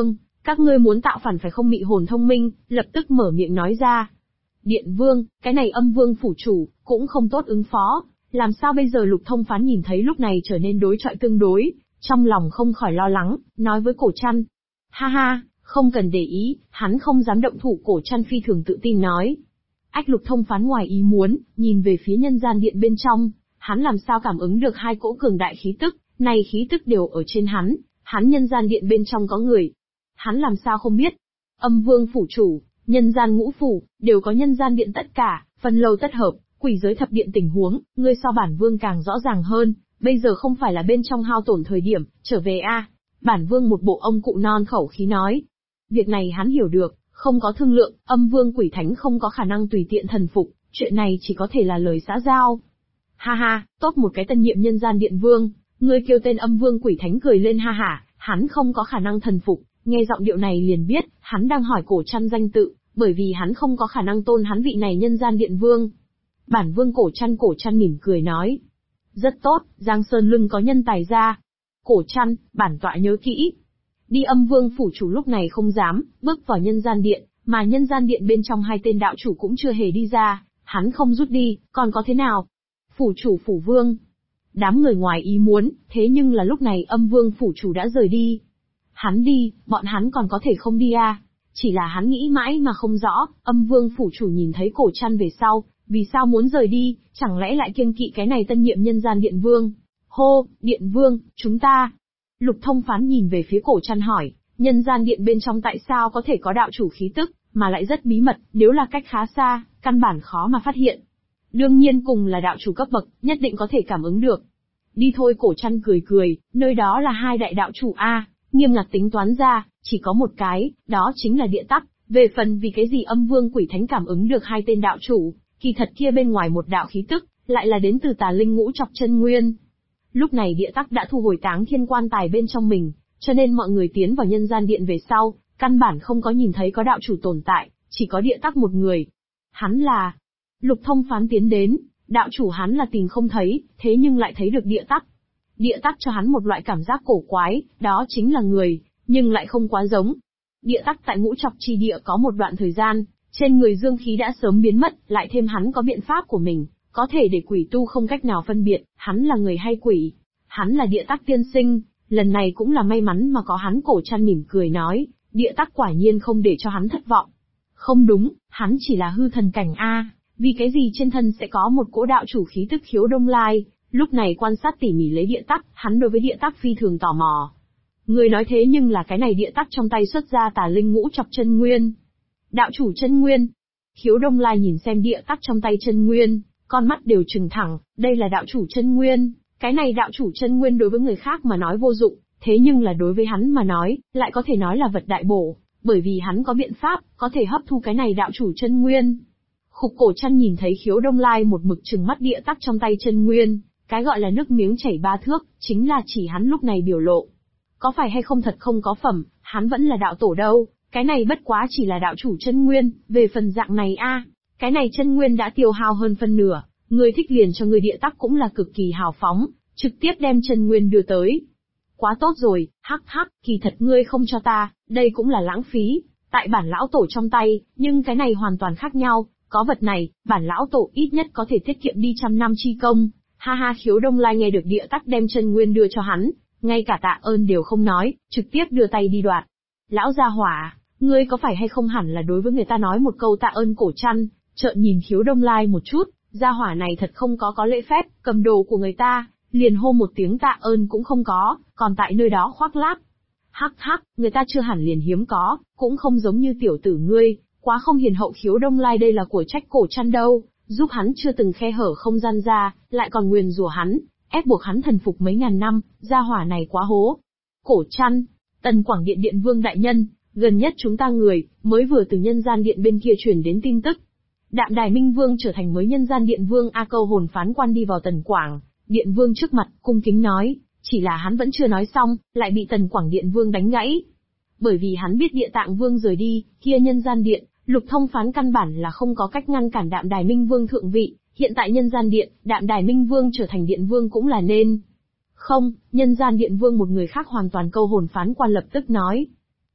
A: Các ngươi muốn tạo phản phải không? Mị hồn thông minh, lập tức mở miệng nói ra. Điện vương, cái này âm vương phủ chủ, cũng không tốt ứng phó, làm sao bây giờ? Lục Thông Phán nhìn thấy lúc này trở nên đối chọi tương đối, trong lòng không khỏi lo lắng, nói với Cổ Trăn. Ha ha, không cần để ý, hắn không dám động thủ. Cổ Trăn phi thường tự tin nói. Ách, Lục Thông Phán ngoài ý muốn, nhìn về phía nhân gian điện bên trong, hắn làm sao cảm ứng được hai cỗ cường đại khí tức, này khí tức đều ở trên hắn nhân gian điện bên trong có người. Hắn làm sao không biết? Âm vương phủ chủ, nhân gian ngũ phủ, đều có nhân gian điện tất cả, phân lâu tất hợp, quỷ giới thập điện tình huống, ngươi so bản vương càng rõ ràng hơn, bây giờ không phải là bên trong hao tổn thời điểm, trở về a. Bản vương một bộ ông cụ non khẩu khí nói. Việc này hắn hiểu được, không có thương lượng, âm vương quỷ thánh không có khả năng tùy tiện thần phục, chuyện này chỉ có thể là lời xã giao. Ha ha, tốt một cái tân nhiệm nhân gian điện vương, ngươi kêu tên âm vương quỷ thánh cười lên ha hả, hắn không có khả năng thần phục, nghe giọng điệu này liền biết, hắn đang hỏi Cổ Trăn danh tự, bởi vì hắn không có khả năng tôn hắn vị này nhân gian điện vương. Bản vương Cổ Trăn mỉm cười nói. Rất tốt, Giang Sơn lưng có nhân tài ra. Cổ Trăn, bản tọa nhớ kỹ. Đi. Âm vương phủ chủ lúc này không dám bước vào nhân gian điện, mà nhân gian điện bên trong hai tên đạo chủ cũng chưa hề đi ra, hắn không rút đi, còn có thế nào? Phủ chủ phủ vương. Đám người ngoài ý muốn, thế nhưng là lúc này âm vương phủ chủ đã rời đi. Hắn đi, bọn hắn còn có thể không đi à? Chỉ là hắn nghĩ mãi mà không rõ, âm vương phủ chủ nhìn thấy Cổ Trăn về sau, vì sao muốn rời đi, chẳng lẽ lại kiêng kỵ cái này tân nhiệm nhân gian điện vương? Hô, điện vương, chúng ta. Lục Thông Phán nhìn về phía Cổ Trăn hỏi, nhân gian điện bên trong tại sao có thể có đạo chủ khí tức, mà lại rất bí mật, nếu là cách khá xa, căn bản khó mà phát hiện. Đương nhiên cùng là đạo chủ cấp bậc, nhất định có thể cảm ứng được. Đi thôi. Cổ Trăn cười, nơi đó là hai đại đạo chủ a, nghiêm ngặt tính toán ra, chỉ có một cái, đó chính là địa tắc. Về phần vì cái gì âm vương quỷ thánh cảm ứng được hai tên đạo chủ, kỳ thật kia bên ngoài một đạo khí tức, lại là đến từ tà linh ngũ trọc chân nguyên. Lúc này địa tắc đã thu hồi Táng Thiên quan tài bên trong mình, cho nên mọi người tiến vào nhân gian điện về sau, căn bản không có nhìn thấy có đạo chủ tồn tại, chỉ có địa tắc một người. Hắn là... Lục Thông Phán tiến đến, đạo chủ hắn là tìm không thấy, thế nhưng lại thấy được địa tắc. Địa tắc cho hắn một loại cảm giác cổ quái, đó chính là người, nhưng lại không quá giống. Địa tắc tại ngũ trọc chi địa có một đoạn thời gian, trên người dương khí đã sớm biến mất, lại thêm hắn có biện pháp của mình, có thể để quỷ tu không cách nào phân biệt, hắn là người hay quỷ. Hắn là địa tắc tiên sinh, lần này cũng là may mắn mà có hắn. Cổ Trăn mỉm cười nói, địa tắc quả nhiên không để cho hắn thất vọng. Không đúng, hắn chỉ là hư thần cảnh a, vì cái gì trên thân sẽ có một cỗ đạo chủ khí tức Khiếu Đông Lai? Lúc này quan sát tỉ mỉ lấy địa tắc, hắn đối với địa tắc phi thường tò mò. Người nói thế nhưng là cái này địa tắc trong tay xuất ra tà linh ngũ trọc chân nguyên. Đạo chủ chân nguyên. Khiếu Đông Lai nhìn xem địa tắc trong tay chân nguyên, con mắt đều trừng thẳng, đây là đạo chủ chân nguyên. Cái này đạo chủ chân nguyên đối với người khác mà nói vô dụng, thế nhưng là đối với hắn mà nói, lại có thể nói là vật đại bổ, bởi vì hắn có biện pháp, có thể hấp thu cái này đạo chủ chân nguyên. Khục. Cổ Trăn nhìn thấy Khiếu Đông Lai một mực trừng mắt địa tắc trong tay chân nguyên, cái gọi là nước miếng chảy ba thước, chính là chỉ hắn lúc này biểu lộ. Có phải hay không thật không có phẩm, hắn vẫn là đạo tổ đâu, cái này bất quá chỉ là đạo chủ chân nguyên, về phần dạng này a, cái này chân nguyên đã tiêu hao hơn phân nửa, người thích liền cho người địa tắc cũng là cực kỳ hào phóng, trực tiếp đem chân nguyên đưa tới. Quá tốt rồi, hắc hắc, kỳ thật ngươi không cho ta, đây cũng là lãng phí, tại bản lão tổ trong tay, nhưng cái này hoàn toàn khác nhau, có vật này, bản lão tổ ít nhất có thể tiết kiệm đi 100 năm chi công. Ha ha. Khiếu Đông Lai nghe được địa tắc đem chân nguyên đưa cho hắn, ngay cả tạ ơn đều không nói, trực tiếp đưa tay đi đoạt. Lão gia hỏa, ngươi có phải hay không hẳn là đối với người ta nói một câu tạ ơn. Cổ Trăn trợn nhìn Khiếu Đông Lai một chút, gia hỏa này thật không có lễ phép, cầm đồ của người ta, liền hô một tiếng tạ ơn cũng không có, còn tại nơi đó khoác lác. Hắc hắc, người ta chưa hẳn liền hiếm có, cũng không giống như tiểu tử ngươi, quá không hiền hậu. Khiếu Đông Lai đây là của trách Cổ Trăn đâu, giúp hắn chưa từng khe hở không gian ra, lại còn nguyền rủa hắn, ép buộc hắn thần phục mấy ngàn năm, gia hỏa này quá hố. Cổ Trăn, Tần Quảng Điện điện vương đại nhân, gần nhất chúng ta người, mới vừa từ nhân gian điện bên kia truyền đến tin tức. Đạm Đài Minh Vương trở thành mới nhân gian điện vương a. Câu hồn phán quan đi vào Tần Quảng Điện vương trước mặt, cung kính nói, chỉ là hắn vẫn chưa nói xong, lại bị Tần Quảng Điện vương đánh gãy. Bởi vì hắn biết Địa Tạng vương rời đi, kia nhân gian điện, Lục Thông Phán căn bản là không có cách ngăn cản Đạm Đài Minh Vương thượng vị, hiện tại nhân gian điện, Đạm Đài Minh Vương trở thành điện vương cũng là nên. Không, nhân gian điện vương một người khác hoàn toàn. Câu hồn phán quan lập tức nói.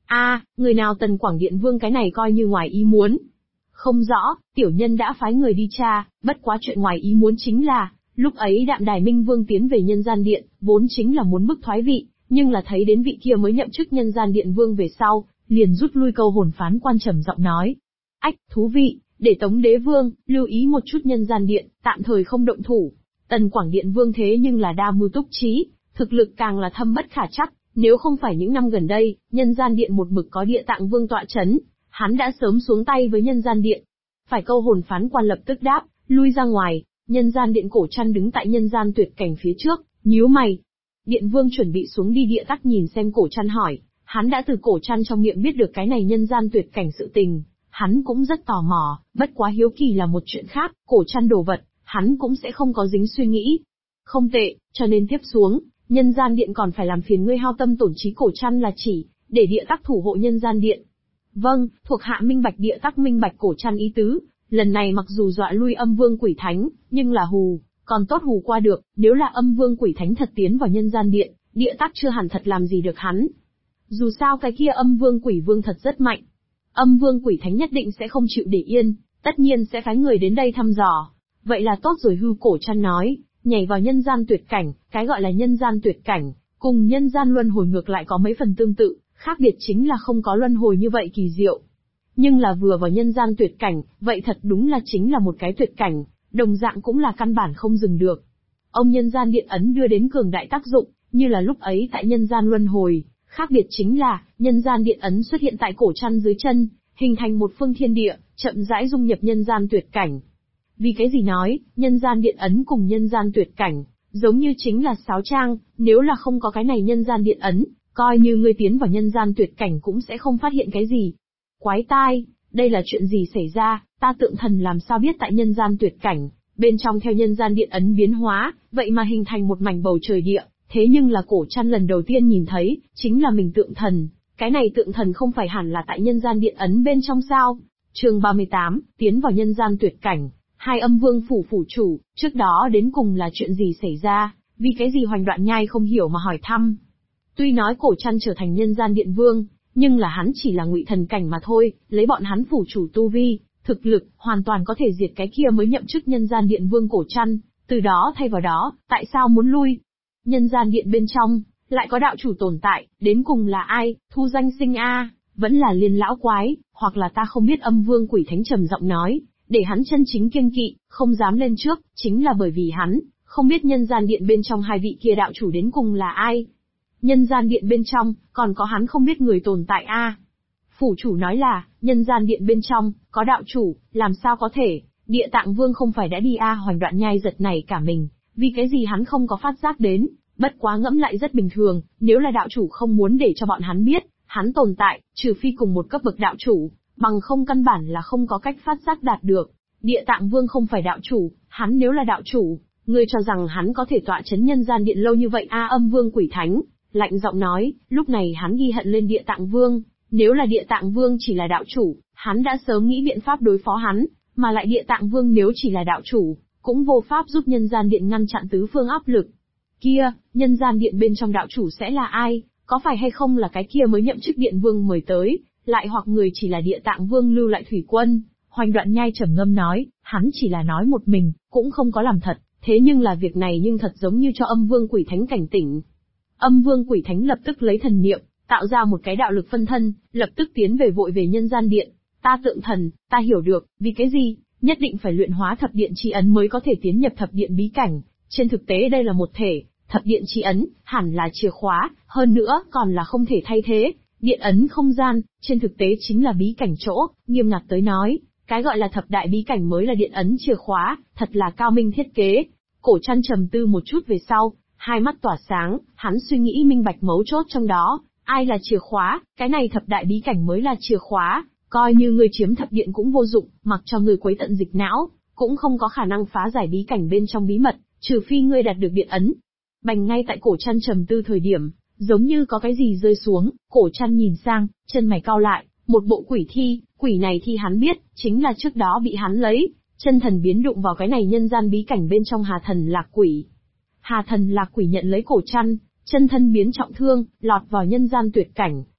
A: Người nào Tần Quảng Điện Vương cái này coi như ngoài ý muốn. Không rõ, tiểu nhân đã phái người đi tra, bất quá chuyện ngoài ý muốn chính là, lúc ấy Đạm Đài Minh Vương tiến về Nhân Gian Điện, vốn chính là muốn bức thoái vị, nhưng là thấy đến vị kia mới nhậm chức Nhân Gian Điện Vương về sau, liền rút lui câu hồn phán quan trầm giọng nói. Thú vị, để Tống Đế Vương, lưu ý một chút Nhân Gian Điện, tạm thời không động thủ. Tần Quảng Điện Vương thế nhưng là đa mưu túc trí, thực lực càng là thâm bất khả trắc, nếu không phải những năm gần đây, Nhân Gian Điện một mực có Địa Tạng Vương tọa chấn, hắn đã sớm xuống tay với Nhân Gian Điện. Phải câu hồn phán quan lập tức đáp, lui ra ngoài. Nhân Gian Điện Cổ Trăn đứng tại Nhân Gian Tuyệt Cảnh phía trước, nhíu mày. Điện Vương chuẩn bị xuống đi Địa Tắc nhìn xem Cổ Trăn hỏi, hắn đã từ Cổ Trăn trong miệng biết được cái này Nhân Gian Tuyệt Cảnh sự tình, hắn cũng rất tò mò, bất quá hiếu kỳ là một chuyện khác, Cổ Trăn đồ vật, hắn cũng sẽ không có dính suy nghĩ. Không tệ, cho nên tiếp xuống, Nhân Gian Điện còn phải làm phiền ngươi hao tâm tổn trí. Cổ Trăn là chỉ, để Địa Tắc thủ hộ Nhân Gian Điện. Vâng, thuộc hạ minh bạch. Địa Tắc minh bạch Cổ Trăn ý tứ, lần này mặc dù dọa lui Âm Vương Quỷ Thánh, nhưng là hù, còn tốt hù qua được, nếu là Âm Vương Quỷ Thánh thật tiến vào Nhân Gian Điện, Địa Tắc chưa hẳn thật làm gì được hắn. Dù sao cái kia Âm Vương Quỷ Vương thật rất mạnh. Âm Vương Quỷ Thánh nhất định sẽ không chịu để yên, tất nhiên sẽ phái người đến đây thăm dò. Vậy là tốt rồi. Hư Cổ Trăn nói, nhảy vào Nhân Gian Tuyệt Cảnh, cái gọi là Nhân Gian Tuyệt Cảnh, cùng Nhân Gian Luân Hồi ngược lại có mấy phần tương tự, khác biệt chính là không có luân hồi như vậy kỳ diệu. Nhưng là vừa vào Nhân Gian Tuyệt Cảnh, vậy thật đúng là chính là một cái tuyệt cảnh, đồng dạng cũng là căn bản không dừng được. Ông Nhân Gian Điện ấn đưa đến cường đại tác dụng, như là lúc ấy tại Nhân Gian Luân Hồi, khác biệt chính là, Nhân Gian Điện ấn xuất hiện tại Cổ Trăn dưới chân, hình thành một phương thiên địa, chậm rãi dung nhập Nhân Gian Tuyệt Cảnh. Vì cái gì nói, Nhân Gian Điện ấn cùng Nhân Gian Tuyệt Cảnh, giống như chính là sáo trang, nếu là không có cái này Nhân Gian Điện ấn, coi như ngươi tiến vào Nhân Gian Tuyệt Cảnh cũng sẽ không phát hiện cái gì. Quái tai, đây là chuyện gì xảy ra, ta Tượng Thần làm sao biết tại Nhân Gian Tuyệt Cảnh, bên trong theo Nhân Gian Điện ấn biến hóa, vậy mà hình thành một mảnh bầu trời địa, thế nhưng là Cổ Trăn lần đầu tiên nhìn thấy, chính là mình Tượng Thần, cái này Tượng Thần không phải hẳn là tại Nhân Gian Điện ấn bên trong sao? Chương 38, tiến vào Nhân Gian Tuyệt Cảnh, hai Âm Vương phủ phủ chủ, trước đó đến cùng là chuyện gì xảy ra, vì cái gì Hoành Đoạn Nhai không hiểu mà hỏi thăm. Tuy nói Cổ Trăn trở thành Nhân Gian Điện Vương, nhưng là hắn chỉ là ngụy thần cảnh mà thôi, lấy bọn hắn phủ chủ tu vi, thực lực, hoàn toàn có thể diệt cái kia mới nhậm chức Nhân Gian Điện Vương Cổ Trăn, từ đó thay vào đó, tại sao muốn lui? Nhân Gian Điện bên trong, lại có đạo chủ tồn tại, đến cùng là ai, Thu Danh Sinh vẫn là Liên lão quái, hoặc là ta không biết. Âm Vương Quỷ Thánh trầm giọng nói, để hắn chân chính kiêng kỵ, không dám lên trước, chính là bởi vì hắn không biết Nhân Gian Điện bên trong hai vị kia đạo chủ đến cùng là ai. Nhân Gian Điện bên trong, còn có hắn không biết người tồn tại Phủ chủ nói là, Nhân Gian Điện bên trong, có đạo chủ, làm sao có thể, Địa Tạng Vương không phải đã đi Hoành Đoạn Nhai giật này cả mình, vì cái gì hắn không có phát giác đến, bất quá ngẫm lại rất bình thường, nếu là đạo chủ không muốn để cho bọn hắn biết, hắn tồn tại, trừ phi cùng một cấp bậc đạo chủ, bằng không căn bản là không có cách phát giác đạt được. Địa Tạng Vương không phải đạo chủ, hắn nếu là đạo chủ, ngươi cho rằng hắn có thể tọa chấn Nhân Gian Điện lâu như vậy Âm Vương Quỷ Thánh lạnh giọng nói, lúc này hắn ghi hận lên Địa Tạng Vương, nếu là Địa Tạng Vương chỉ là đạo chủ, hắn đã sớm nghĩ biện pháp đối phó hắn, mà lại Địa Tạng Vương nếu chỉ là đạo chủ, cũng vô pháp giúp Nhân Gian Điện ngăn chặn tứ phương áp lực. Kia, Nhân Gian Điện bên trong đạo chủ sẽ là ai, có phải hay không là cái kia mới nhậm chức Điện Vương mời tới, lại hoặc người chỉ là Địa Tạng Vương lưu lại thủy quân? Hoành Đoạn Nhai trầm ngâm nói, hắn chỉ là nói một mình, cũng không có làm thật, thế nhưng là việc này nhưng thật giống như cho Âm Vương Quỷ Thánh cảnh tỉnh. Âm Vương Quỷ Thánh lập tức lấy thần niệm, tạo ra một cái đạo lực phân thân, lập tức tiến về vội về Nhân Gian Điện. Ta Tượng Thần, ta hiểu được, vì cái gì, nhất định phải luyện hóa thập điện chi ấn mới có thể tiến nhập thập điện bí cảnh. Trên thực tế đây là một thể, thập điện chi ấn, hẳn là chìa khóa, hơn nữa còn là không thể thay thế. Điện ấn không gian, trên thực tế chính là bí cảnh chỗ, nghiêm ngặt tới nói, cái gọi là thập đại bí cảnh mới là điện ấn chìa khóa, thật là cao minh thiết kế. Cổ Trăn trầm tư một chút về sau, hai mắt tỏa sáng, hắn suy nghĩ minh bạch mấu chốt trong đó, ai là chìa khóa, cái này thập đại bí cảnh mới là chìa khóa, coi như người chiếm thập điện cũng vô dụng, mặc cho người quấy tận dịch não, cũng không có khả năng phá giải bí cảnh bên trong bí mật, trừ phi ngươi đạt được điện ấn. Bành ngay tại Cổ Trăn trầm tư thời điểm, giống như có cái gì rơi xuống, Cổ Trăn nhìn sang, chân mày cau lại, một bộ quỷ thi, quỷ này thi hắn biết, chính là trước đó bị hắn lấy chân thần biến đụng vào cái này Nhân Gian bí cảnh bên trong Hà Thần Lạc Quỷ. Hà Thần Lạc Quỷ nhận lấy Cổ Trăn, chân thân biến trọng thương, lọt vào Nhân Gian tuyệt cảnh,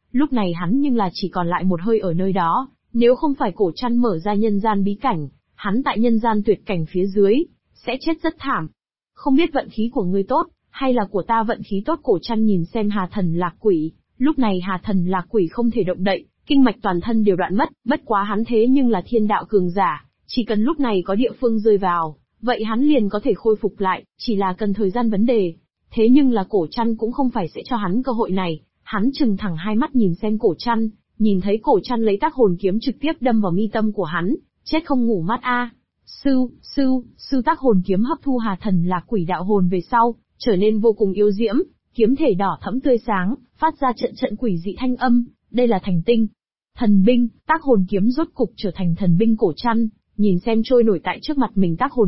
A: Lúc này hắn nhưng là chỉ còn lại một hơi ở nơi đó, nếu không phải cổ trăn mở ra nhân gian bí cảnh, hắn tại nhân gian tuyệt cảnh phía dưới, sẽ chết rất thảm. Không biết vận khí của ngươi tốt, hay là của ta vận khí tốt. Cổ trăn nhìn xem Hà Thần Lạc Quỷ, lúc này Hà Thần Lạc Quỷ không thể động đậy, kinh mạch toàn thân đều đoạn mất, bất quá hắn thế nhưng là thiên đạo cường giả, chỉ cần lúc này có địa phương rơi vào, vậy hắn liền có thể khôi phục lại, chỉ là cần thời gian vấn đề. Thế nhưng là cổ trăn cũng không phải sẽ cho hắn cơ hội này, hắn trừng thẳng hai mắt nhìn xem cổ trăn, nhìn thấy cổ trăn lấy tác hồn kiếm trực tiếp đâm vào mi tâm của hắn, chết không ngủ mắt a. Sư tác hồn kiếm hấp thu Hà Thần Lạc Quỷ đạo hồn về sau, trở nên vô cùng yêu diễm, kiếm thể đỏ thẫm tươi sáng, phát ra trận trận quỷ dị thanh âm, đây là thành tinh. Thần binh, tác hồn kiếm rốt cục trở thành thần binh. Cổ trăn, nhìn xem trôi nổi tại trước mặt mình tác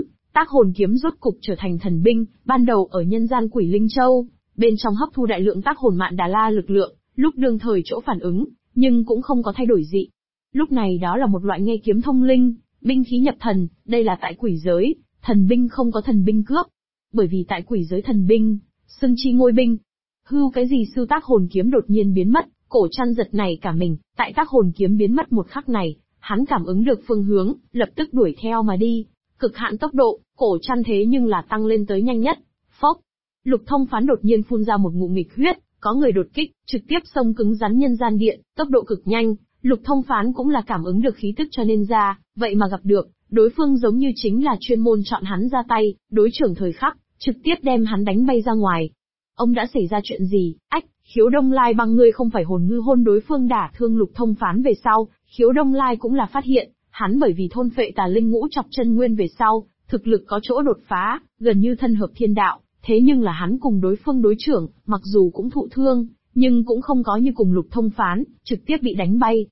A: hồn kiếm rốt cục trở thành thần binh, ban đầu ở nhân gian Quỷ Linh Châu, bên trong hấp thu đại lượng tác hồn Mạn Đà La lực lượng, lúc đương thời chỗ phản ứng, nhưng cũng không có thay đổi gì. Lúc này đó là một loại nghe kiếm thông linh, binh khí nhập thần, đây là tại quỷ giới, thần binh không có thần binh cướp. Bởi vì tại quỷ giới thần binh, xưng chi ngôi binh. Hưu cái gì? Sư tác hồn kiếm đột nhiên biến mất, cổ trăn giật này cả mình, tại tác hồn kiếm biến mất một khắc này, hắn cảm ứng được phương hướng, lập tức đuổi theo mà đi. Cực hạn tốc độ, cổ trăn thế nhưng là tăng lên tới nhanh nhất. Phốc! Lục Thông Phán đột nhiên phun ra một ngụm nghịch huyết, có người đột kích, trực tiếp xông cứng rắn nhân gian điện, tốc độ cực nhanh. Lục Thông Phán cũng là cảm ứng được khí tức cho nên ra, vậy mà gặp được, đối phương giống như chính là chuyên môn chọn hắn ra tay, đối trưởng thời khắc, trực tiếp đem hắn đánh bay ra ngoài. Ông đã xảy ra chuyện gì? Ách, Khiếu Đông Lai Băng ngươi không phải hồn ngư hôn đối phương đả thương Lục Thông Phán về sau, Khiếu Đông Lai cũng là phát hiện, hắn bởi vì thôn phệ tà linh ngũ chọc chân nguyên về sau, thực lực có chỗ đột phá, gần như thân hợp thiên đạo, thế nhưng là hắn cùng đối phương đối trưởng, mặc dù cũng thụ thương, nhưng cũng không có như cùng Lục Thông Phán, trực tiếp bị đánh bay.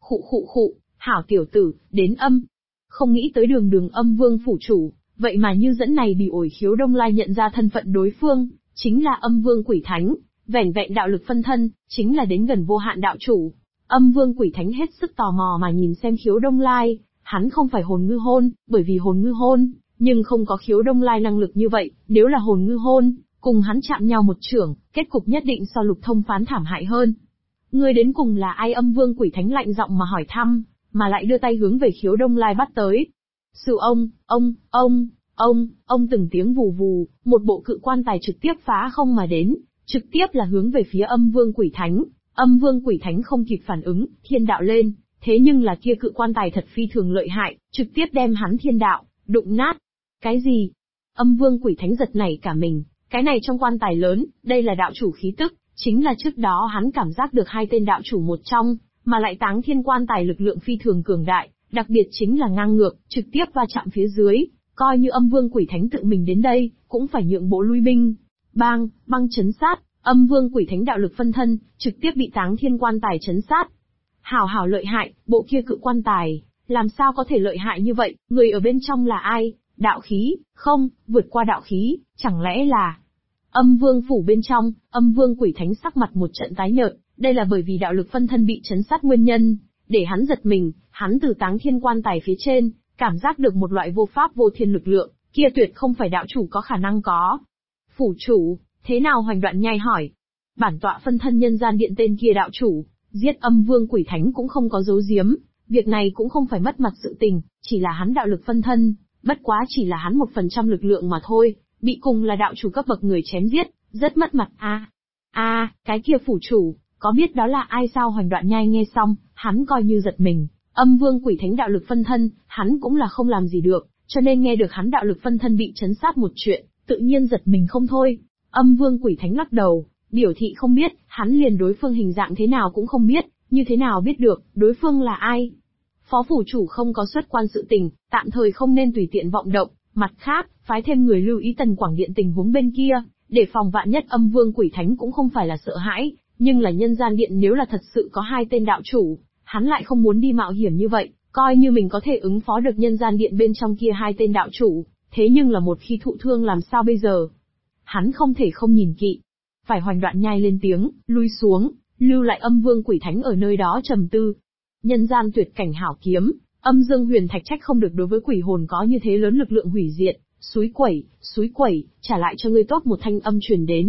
A: Khụ, hảo tiểu tử, đến âm. Không nghĩ tới đường âm vương phủ chủ, vậy mà như dẫn này bị ổi. Khiếu Đông Lai nhận ra thân phận đối phương, chính là âm vương quỷ thánh, vẻn vẹn đạo lực phân thân, chính là đến gần vô hạn đạo chủ. Âm vương quỷ thánh hết sức tò mò mà nhìn xem Khiếu Đông Lai, hắn không phải hồn ngư hôn, bởi vì hồn ngư hôn, nhưng không có Khiếu Đông Lai năng lực như vậy, nếu là hồn ngư hôn, cùng hắn chạm nhau một chưởng, kết cục nhất định so Lục Thông Phán thảm hại hơn. Ngươi đến cùng là ai? Âm vương quỷ thánh lạnh giọng mà hỏi thăm, mà lại đưa tay hướng về Khiếu Đông Lai bắt tới. Sư ông từng tiếng vù vù, một bộ cự quan tài trực tiếp phá không mà đến, trực tiếp là hướng về phía âm vương quỷ thánh. Âm vương quỷ thánh không kịp phản ứng, thiên đạo lên, thế nhưng là kia cự quan tài thật phi thường lợi hại, trực tiếp đem hắn thiên đạo đụng nát. Cái gì? Âm vương quỷ thánh giật nảy cả mình, cái này trong quan tài lớn, đây là đạo chủ khí tức, chính là trước đó hắn cảm giác được hai tên đạo chủ một trong, mà lại táng thiên quan tài lực lượng phi thường cường đại, đặc biệt chính là ngang ngược, trực tiếp va chạm phía dưới, coi như âm vương quỷ thánh tự mình đến đây, cũng phải nhượng bộ lui binh. Băng chấn sát, âm vương quỷ thánh đạo lực phân thân, trực tiếp bị táng thiên quan tài chấn sát. Hảo lợi hại, bộ kia cự quan tài, làm sao có thể lợi hại như vậy, người ở bên trong là ai? Đạo khí, không, vượt qua đạo khí, chẳng lẽ là... Âm vương phủ bên trong, âm vương quỷ thánh sắc mặt một trận tái nhợt, đây là bởi vì đạo lực phân thân bị chấn sát nguyên nhân, để hắn giật mình, hắn từ táng thiên quan tài phía trên, cảm giác được một loại vô pháp vô thiên lực lượng, kia tuyệt không phải đạo chủ có khả năng có. Phủ chủ, thế nào? Hoành Đoạn Nhai hỏi. Bản tọa phân thân nhân gian điện tên kia đạo chủ, giết âm vương quỷ thánh cũng không có giấu giếm, việc này cũng không phải mất mặt sự tình, chỉ là hắn đạo lực phân thân, bất quá chỉ là hắn 1% lực lượng mà thôi, bị cùng là đạo chủ cấp bậc người chém giết, rất mất mặt cái kia phủ chủ, có biết đó là ai sao? Hoành Đoạn Nhai nghe xong, hắn coi như giật mình, âm vương quỷ thánh đạo lực phân thân, hắn cũng là không làm gì được, cho nên nghe được hắn đạo lực phân thân bị chấn sát một chuyện, tự nhiên giật mình không thôi. Âm vương quỷ thánh lắc đầu, biểu thị không biết, hắn liền đối phương hình dạng thế nào cũng không biết, như thế nào biết được, đối phương là ai. Phó phủ chủ không có xuất quan sự tình, tạm thời không nên tùy tiện vọng động, mặt khác, phái thêm người lưu ý Tần Quảng Điện tình huống bên kia, để phòng vạn nhất. Âm vương quỷ thánh cũng không phải là sợ hãi, nhưng là nhân gian điện nếu là thật sự có hai tên đạo chủ, hắn lại không muốn đi mạo hiểm như vậy, coi như mình có thể ứng phó được nhân gian điện bên trong kia hai tên đạo chủ, thế nhưng là một khi thụ thương làm sao bây giờ? Hắn không thể không nhìn kỵ. Phải. Hoành Đoạn Nhai lên tiếng, lui xuống, lưu lại âm vương quỷ thánh ở nơi đó trầm tư. Nhân gian tuyệt cảnh hảo kiếm, âm dương huyền thạch trách không được đối với quỷ hồn có như thế lớn lực lượng hủy diệt, suối quẩy, trả lại cho ngươi tốt. Một thanh âm truyền đến,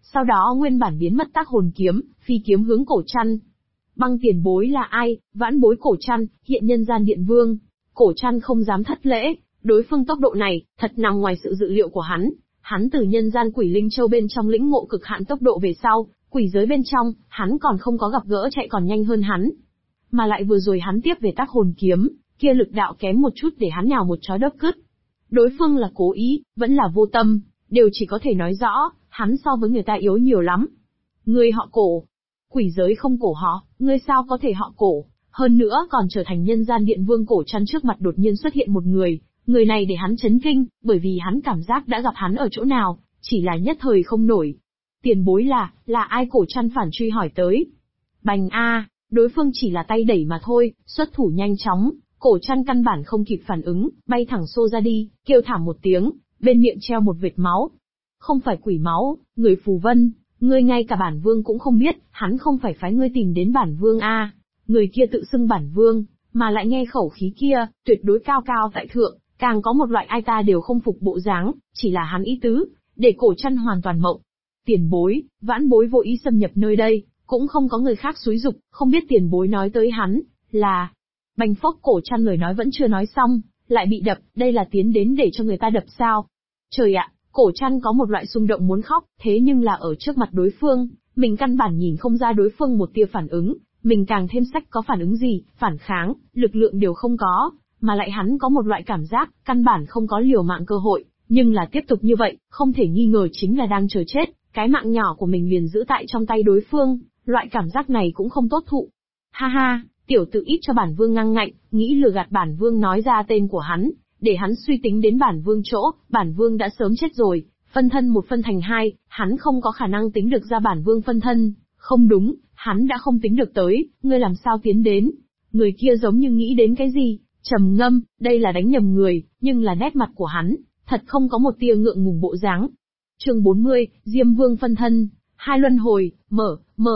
A: sau đó nguyên bản biến mất tác hồn kiếm, phi kiếm hướng Cổ Trăn. Băng tiền bối là ai? Vãn bối Cổ Trăn, hiện nhân gian điện vương. Cổ Trăn không dám thất lễ, đối phương tốc độ này, thật nằm ngoài sự dự liệu của hắn. Hắn từ nhân gian Quỷ Linh Châu bên trong lĩnh ngộ cực hạn tốc độ về sau, quỷ giới bên trong, hắn còn không có gặp gỡ chạy còn nhanh hơn hắn. Mà lại vừa rồi hắn tiếp về tác hồn kiếm, kia lực đạo kém một chút để hắn nhào một chó đớp cứt. Đối phương là cố ý, vẫn là vô tâm, đều chỉ có thể nói rõ, hắn so với người ta yếu nhiều lắm. Ngươi họ Cổ. Quỷ giới không cổ họ, ngươi sao có thể họ Cổ, hơn nữa còn trở thành nhân gian điện vương. Cổ Trăn trước mặt đột nhiên xuất hiện một người này để hắn chấn kinh, bởi vì hắn cảm giác đã gặp hắn ở chỗ nào, chỉ là nhất thời không nổi. Tiền bối là ai? Cổ Trăn phản truy hỏi tới. Bành a, đối phương chỉ là tay đẩy mà thôi, xuất thủ nhanh chóng, Cổ Trăn căn bản không kịp phản ứng, bay thẳng xô ra đi, kêu thảm một tiếng, bên miệng treo một vệt máu. Không phải quỷ máu, người phù vân, ngươi ngay cả bản vương cũng không biết, hắn không phải phái ngươi tìm đến bản vương a. Người kia tự xưng bản vương, mà lại nghe khẩu khí kia, tuyệt đối cao cao tại thượng, càng có một loại ai ta đều không phục bộ dáng, chỉ là hắn ý tứ, để Cổ Trăn hoàn toàn mộng. Tiền bối, vãn bối vô ý xâm nhập nơi đây, cũng không có người khác xúi giục, không biết tiền bối nói tới hắn, là... Bành phốc. Cổ Trăn lời nói vẫn chưa nói xong, lại bị đập, đây là tiến đến để cho người ta đập sao? Trời ạ, Cổ Trăn có một loại xung động muốn khóc, thế nhưng là ở trước mặt đối phương, mình căn bản nhìn không ra đối phương một tia phản ứng, mình càng thêm sách có phản ứng gì, phản kháng, lực lượng đều không có, mà lại hắn có một loại cảm giác, căn bản không có liều mạng cơ hội, nhưng là tiếp tục như vậy, không thể nghi ngờ chính là đang chờ chết, cái mạng nhỏ của mình liền giữ tại trong tay đối phương, loại cảm giác này cũng không tốt thụ. Ha ha, tiểu tử ít cho bản vương ngăng ngạnh, nghĩ lừa gạt bản vương nói ra tên của hắn, để hắn suy tính đến bản vương chỗ, bản vương đã sớm chết rồi, phân thân một phân thành hai, hắn không có khả năng tính được ra bản vương phân thân, không đúng, hắn đã không tính được tới, ngươi làm sao tiến đến? Người kia giống như nghĩ đến cái gì, trầm ngâm, đây là đánh nhầm người, nhưng là nét mặt của hắn, thật không có một tia ngượng ngùng bộ dáng. Chương 40, Diêm Vương phân thân, hai luân hồi, mở.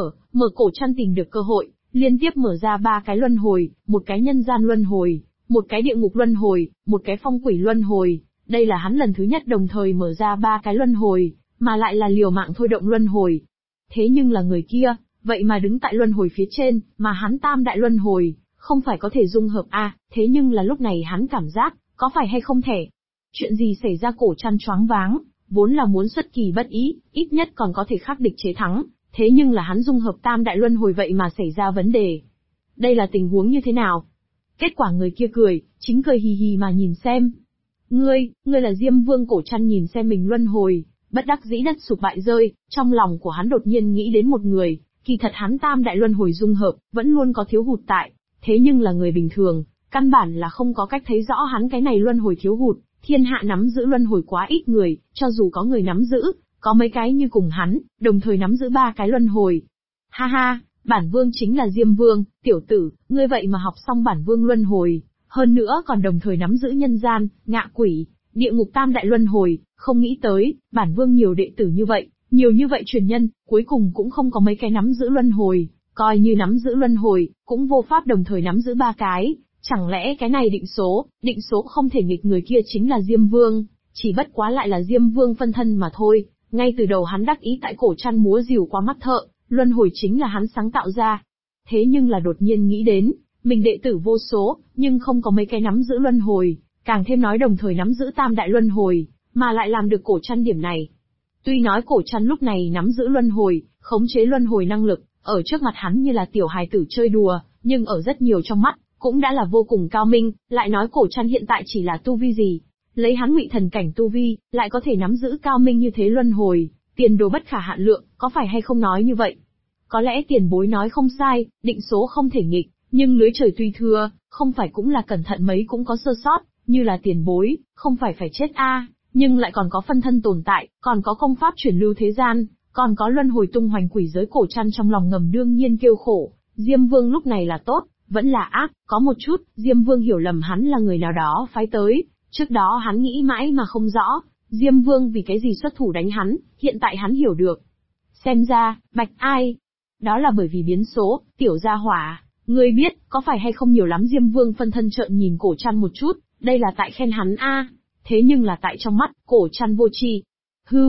A: Cổ Trăn tìm được cơ hội, liên tiếp mở ra 3 cái luân hồi, một cái nhân gian luân hồi, một cái địa ngục luân hồi, một cái phong quỷ luân hồi. Đây là hắn lần thứ nhất đồng thời mở ra 3 cái luân hồi, mà lại là liều mạng thôi động luân hồi. Thế nhưng là người kia, vậy mà đứng tại luân hồi phía trên, mà hắn tam đại luân hồi, không phải có thể dung hợp thế nhưng là lúc này hắn cảm giác, có phải hay không thể? Chuyện gì xảy ra? Cổ Trăn choáng váng, vốn là muốn xuất kỳ bất ý, ít nhất còn có thể khắc địch chế thắng, thế nhưng là hắn dung hợp tam đại luân hồi vậy mà xảy ra vấn đề. Đây là tình huống như thế nào? Kết quả người kia cười, chính cười hì hì mà nhìn xem. Ngươi là Diêm Vương. Cổ Trăn nhìn xem mình luân hồi, bất đắc dĩ đất sụp bại rơi, trong lòng của hắn đột nhiên nghĩ đến một người, kỳ thật hắn tam đại luân hồi dung hợp, vẫn luôn có thiếu hụt tại, thế nhưng là người bình thường, căn bản là không có cách thấy rõ hắn cái này luân hồi thiếu hụt, thiên hạ nắm giữ luân hồi quá ít người, cho dù có người nắm giữ, có mấy cái như cùng hắn, đồng thời nắm giữ 3 cái luân hồi. Ha ha, bản vương chính là Diêm Vương, tiểu tử, ngươi vậy mà học xong bản vương luân hồi, hơn nữa còn đồng thời nắm giữ nhân gian, ngạ quỷ, địa ngục tam đại luân hồi, không nghĩ tới, bản vương nhiều đệ tử như vậy, nhiều như vậy truyền nhân, cuối cùng cũng không có mấy cái nắm giữ luân hồi, coi như nắm giữ luân hồi, cũng vô pháp đồng thời nắm giữ 3 cái, chẳng lẽ cái này định số không thể nghịch, người kia chính là Diêm Vương, chỉ bất quá lại là Diêm Vương phân thân mà thôi. Ngay từ đầu hắn đắc ý tại Cổ Trăn múa rìu qua mắt thợ, luân hồi chính là hắn sáng tạo ra. Thế nhưng là đột nhiên nghĩ đến, mình đệ tử vô số, nhưng không có mấy cái nắm giữ luân hồi, càng thêm nói đồng thời nắm giữ tam đại luân hồi, mà lại làm được Cổ Trăn điểm này. Tuy nói Cổ Trăn lúc này nắm giữ luân hồi, khống chế luân hồi năng lực, ở trước mặt hắn như là tiểu hài tử chơi đùa, nhưng ở rất nhiều trong mắt, cũng đã là vô cùng cao minh, lại nói Cổ Trăn hiện tại chỉ là tu vi gì. Lấy hắn ngụy thần cảnh tu vi, lại có thể nắm giữ cao minh như thế luân hồi, tiền đồ bất khả hạn lượng, có phải hay không nói như vậy? Có lẽ tiền bối nói không sai, định số không thể nghịch, nhưng lưới trời tuy thưa, không phải cũng là cẩn thận mấy cũng có sơ sót, như là tiền bối, không phải chết nhưng lại còn có phân thân tồn tại, còn có công pháp truyền lưu thế gian, còn có luân hồi tung hoành quỷ giới. Cổ Trăn trong lòng ngầm đương nhiên kêu khổ, Diêm Vương lúc này là tốt, vẫn là ác, có một chút, Diêm Vương hiểu lầm hắn là người nào đó phái tới. Trước đó hắn nghĩ mãi mà không rõ, Diêm Vương vì cái gì xuất thủ đánh hắn, hiện tại hắn hiểu được. Xem ra, bạch ai? Đó là bởi vì biến số, tiểu gia hỏa, ngươi biết, có phải hay không nhiều lắm? Diêm Vương phân thân trợn nhìn Cổ Trăn một chút, đây là tại khen hắn thế nhưng là tại trong mắt, Cổ Trăn vô tri.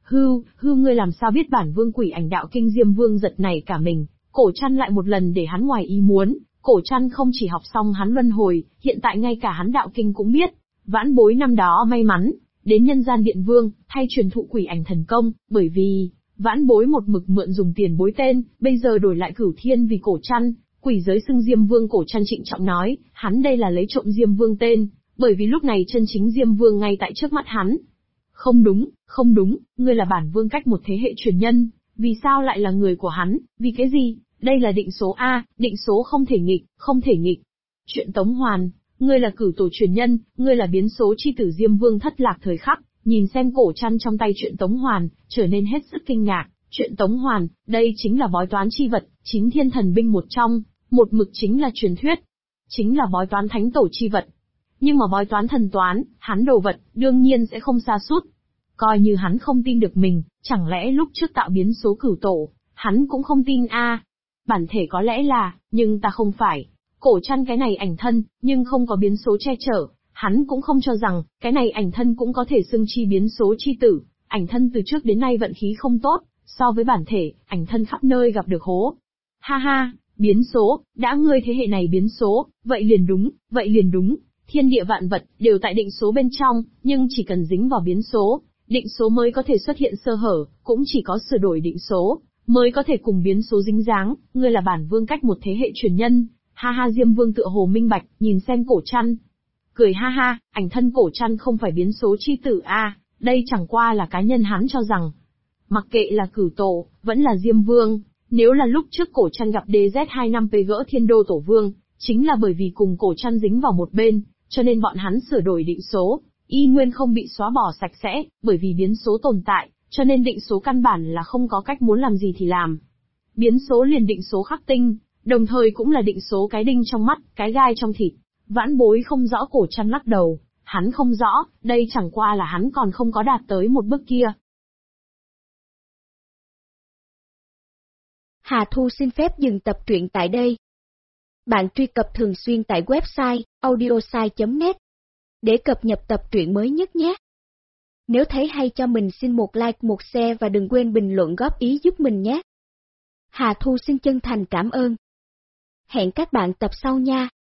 A: Hư ngươi làm sao biết bản vương quỷ ảnh đạo kinh? Diêm Vương giật nảy cả mình, Cổ Trăn lại một lần để hắn ngoài ý muốn, Cổ Trăn không chỉ học xong hắn luân hồi, hiện tại ngay cả hắn đạo kinh cũng biết. Vãn bối năm đó may mắn, đến nhân gian điện vương, thay truyền thụ quỷ ảnh thần công, bởi vì, vãn bối một mực mượn dùng tiền bối tên, bây giờ đổi lại Cửu Thiên vì Cổ Trăn, quỷ giới xưng Diêm Vương. Cổ Trăn trịnh trọng nói, hắn đây là lấy trộm Diêm Vương tên, bởi vì lúc này chân chính Diêm Vương ngay tại trước mắt hắn. Không đúng, ngươi là bản vương cách một thế hệ truyền nhân, vì sao lại là người của hắn, vì cái gì? Đây là định số A, định số không thể nghịch. Chuyện Tống Hoàn, ngươi là cửu tổ truyền nhân, ngươi là biến số chi tử. Diêm Vương thất lạc thời khắc, nhìn xem Cổ Trăn trong tay chuyện Tống Hoàn, trở nên hết sức kinh ngạc. Chuyện Tống Hoàn, đây chính là bói toán chi vật, 9 thiên thần binh một trong, một mực chính là truyền thuyết, chính là bói toán thánh tổ chi vật. Nhưng mà bói toán thần toán, hắn đồ vật, đương nhiên sẽ không sa sút. Coi như hắn không tin được mình, chẳng lẽ lúc trước tạo biến số cửu tổ, hắn cũng không tin a? Bản thể có lẽ là, nhưng ta không phải. Cổ Trăn cái này ảnh thân, nhưng không có biến số che chở, hắn cũng không cho rằng, cái này ảnh thân cũng có thể xưng chi biến số chi tử. Ảnh thân từ trước đến nay vận khí không tốt, so với bản thể, ảnh thân khắp nơi gặp được hố. Ha, biến số, đã ngươi thế hệ này biến số, vậy liền đúng. Thiên địa vạn vật, đều tại định số bên trong, nhưng chỉ cần dính vào biến số, định số mới có thể xuất hiện sơ hở, cũng chỉ có sửa đổi định số, mới có thể cùng biến số dính dáng. Ngươi là bản vương cách một thế hệ truyền nhân. Ha, Diêm Vương tựa hồ minh bạch, nhìn xem Cổ Trăn. Cười ha, ảnh thân Cổ Trăn không phải biến số chi tử a, đây chẳng qua là cá nhân hắn cho rằng. Mặc kệ là cửu tổ, vẫn là Diêm Vương, nếu là lúc trước Cổ Trăn gặp DZ25P gỡ Thiên Đô Tổ Vương, chính là bởi vì cùng Cổ Trăn dính vào một bên, cho nên bọn hắn sửa đổi định số, y nguyên không bị xóa bỏ sạch sẽ, bởi vì biến số tồn tại, cho nên định số căn bản là không có cách muốn làm gì thì làm. Biến số liền định số khắc tinh, đồng thời cũng là định số cái đinh trong mắt, cái gai trong thịt. Vãn bối không rõ. Cổ Trăn lắc đầu, hắn không rõ, đây chẳng qua là hắn còn không có đạt tới một bước kia.
B: Hà Thu xin phép dừng tập truyện tại đây. Bạn truy cập thường xuyên tại website audiosai.net để cập nhật tập truyện mới nhất nhé. Nếu thấy hay cho mình xin một like, một share và đừng quên bình luận góp ý giúp mình nhé. Hà Thu xin chân thành cảm ơn. Hẹn các bạn tập sau nha.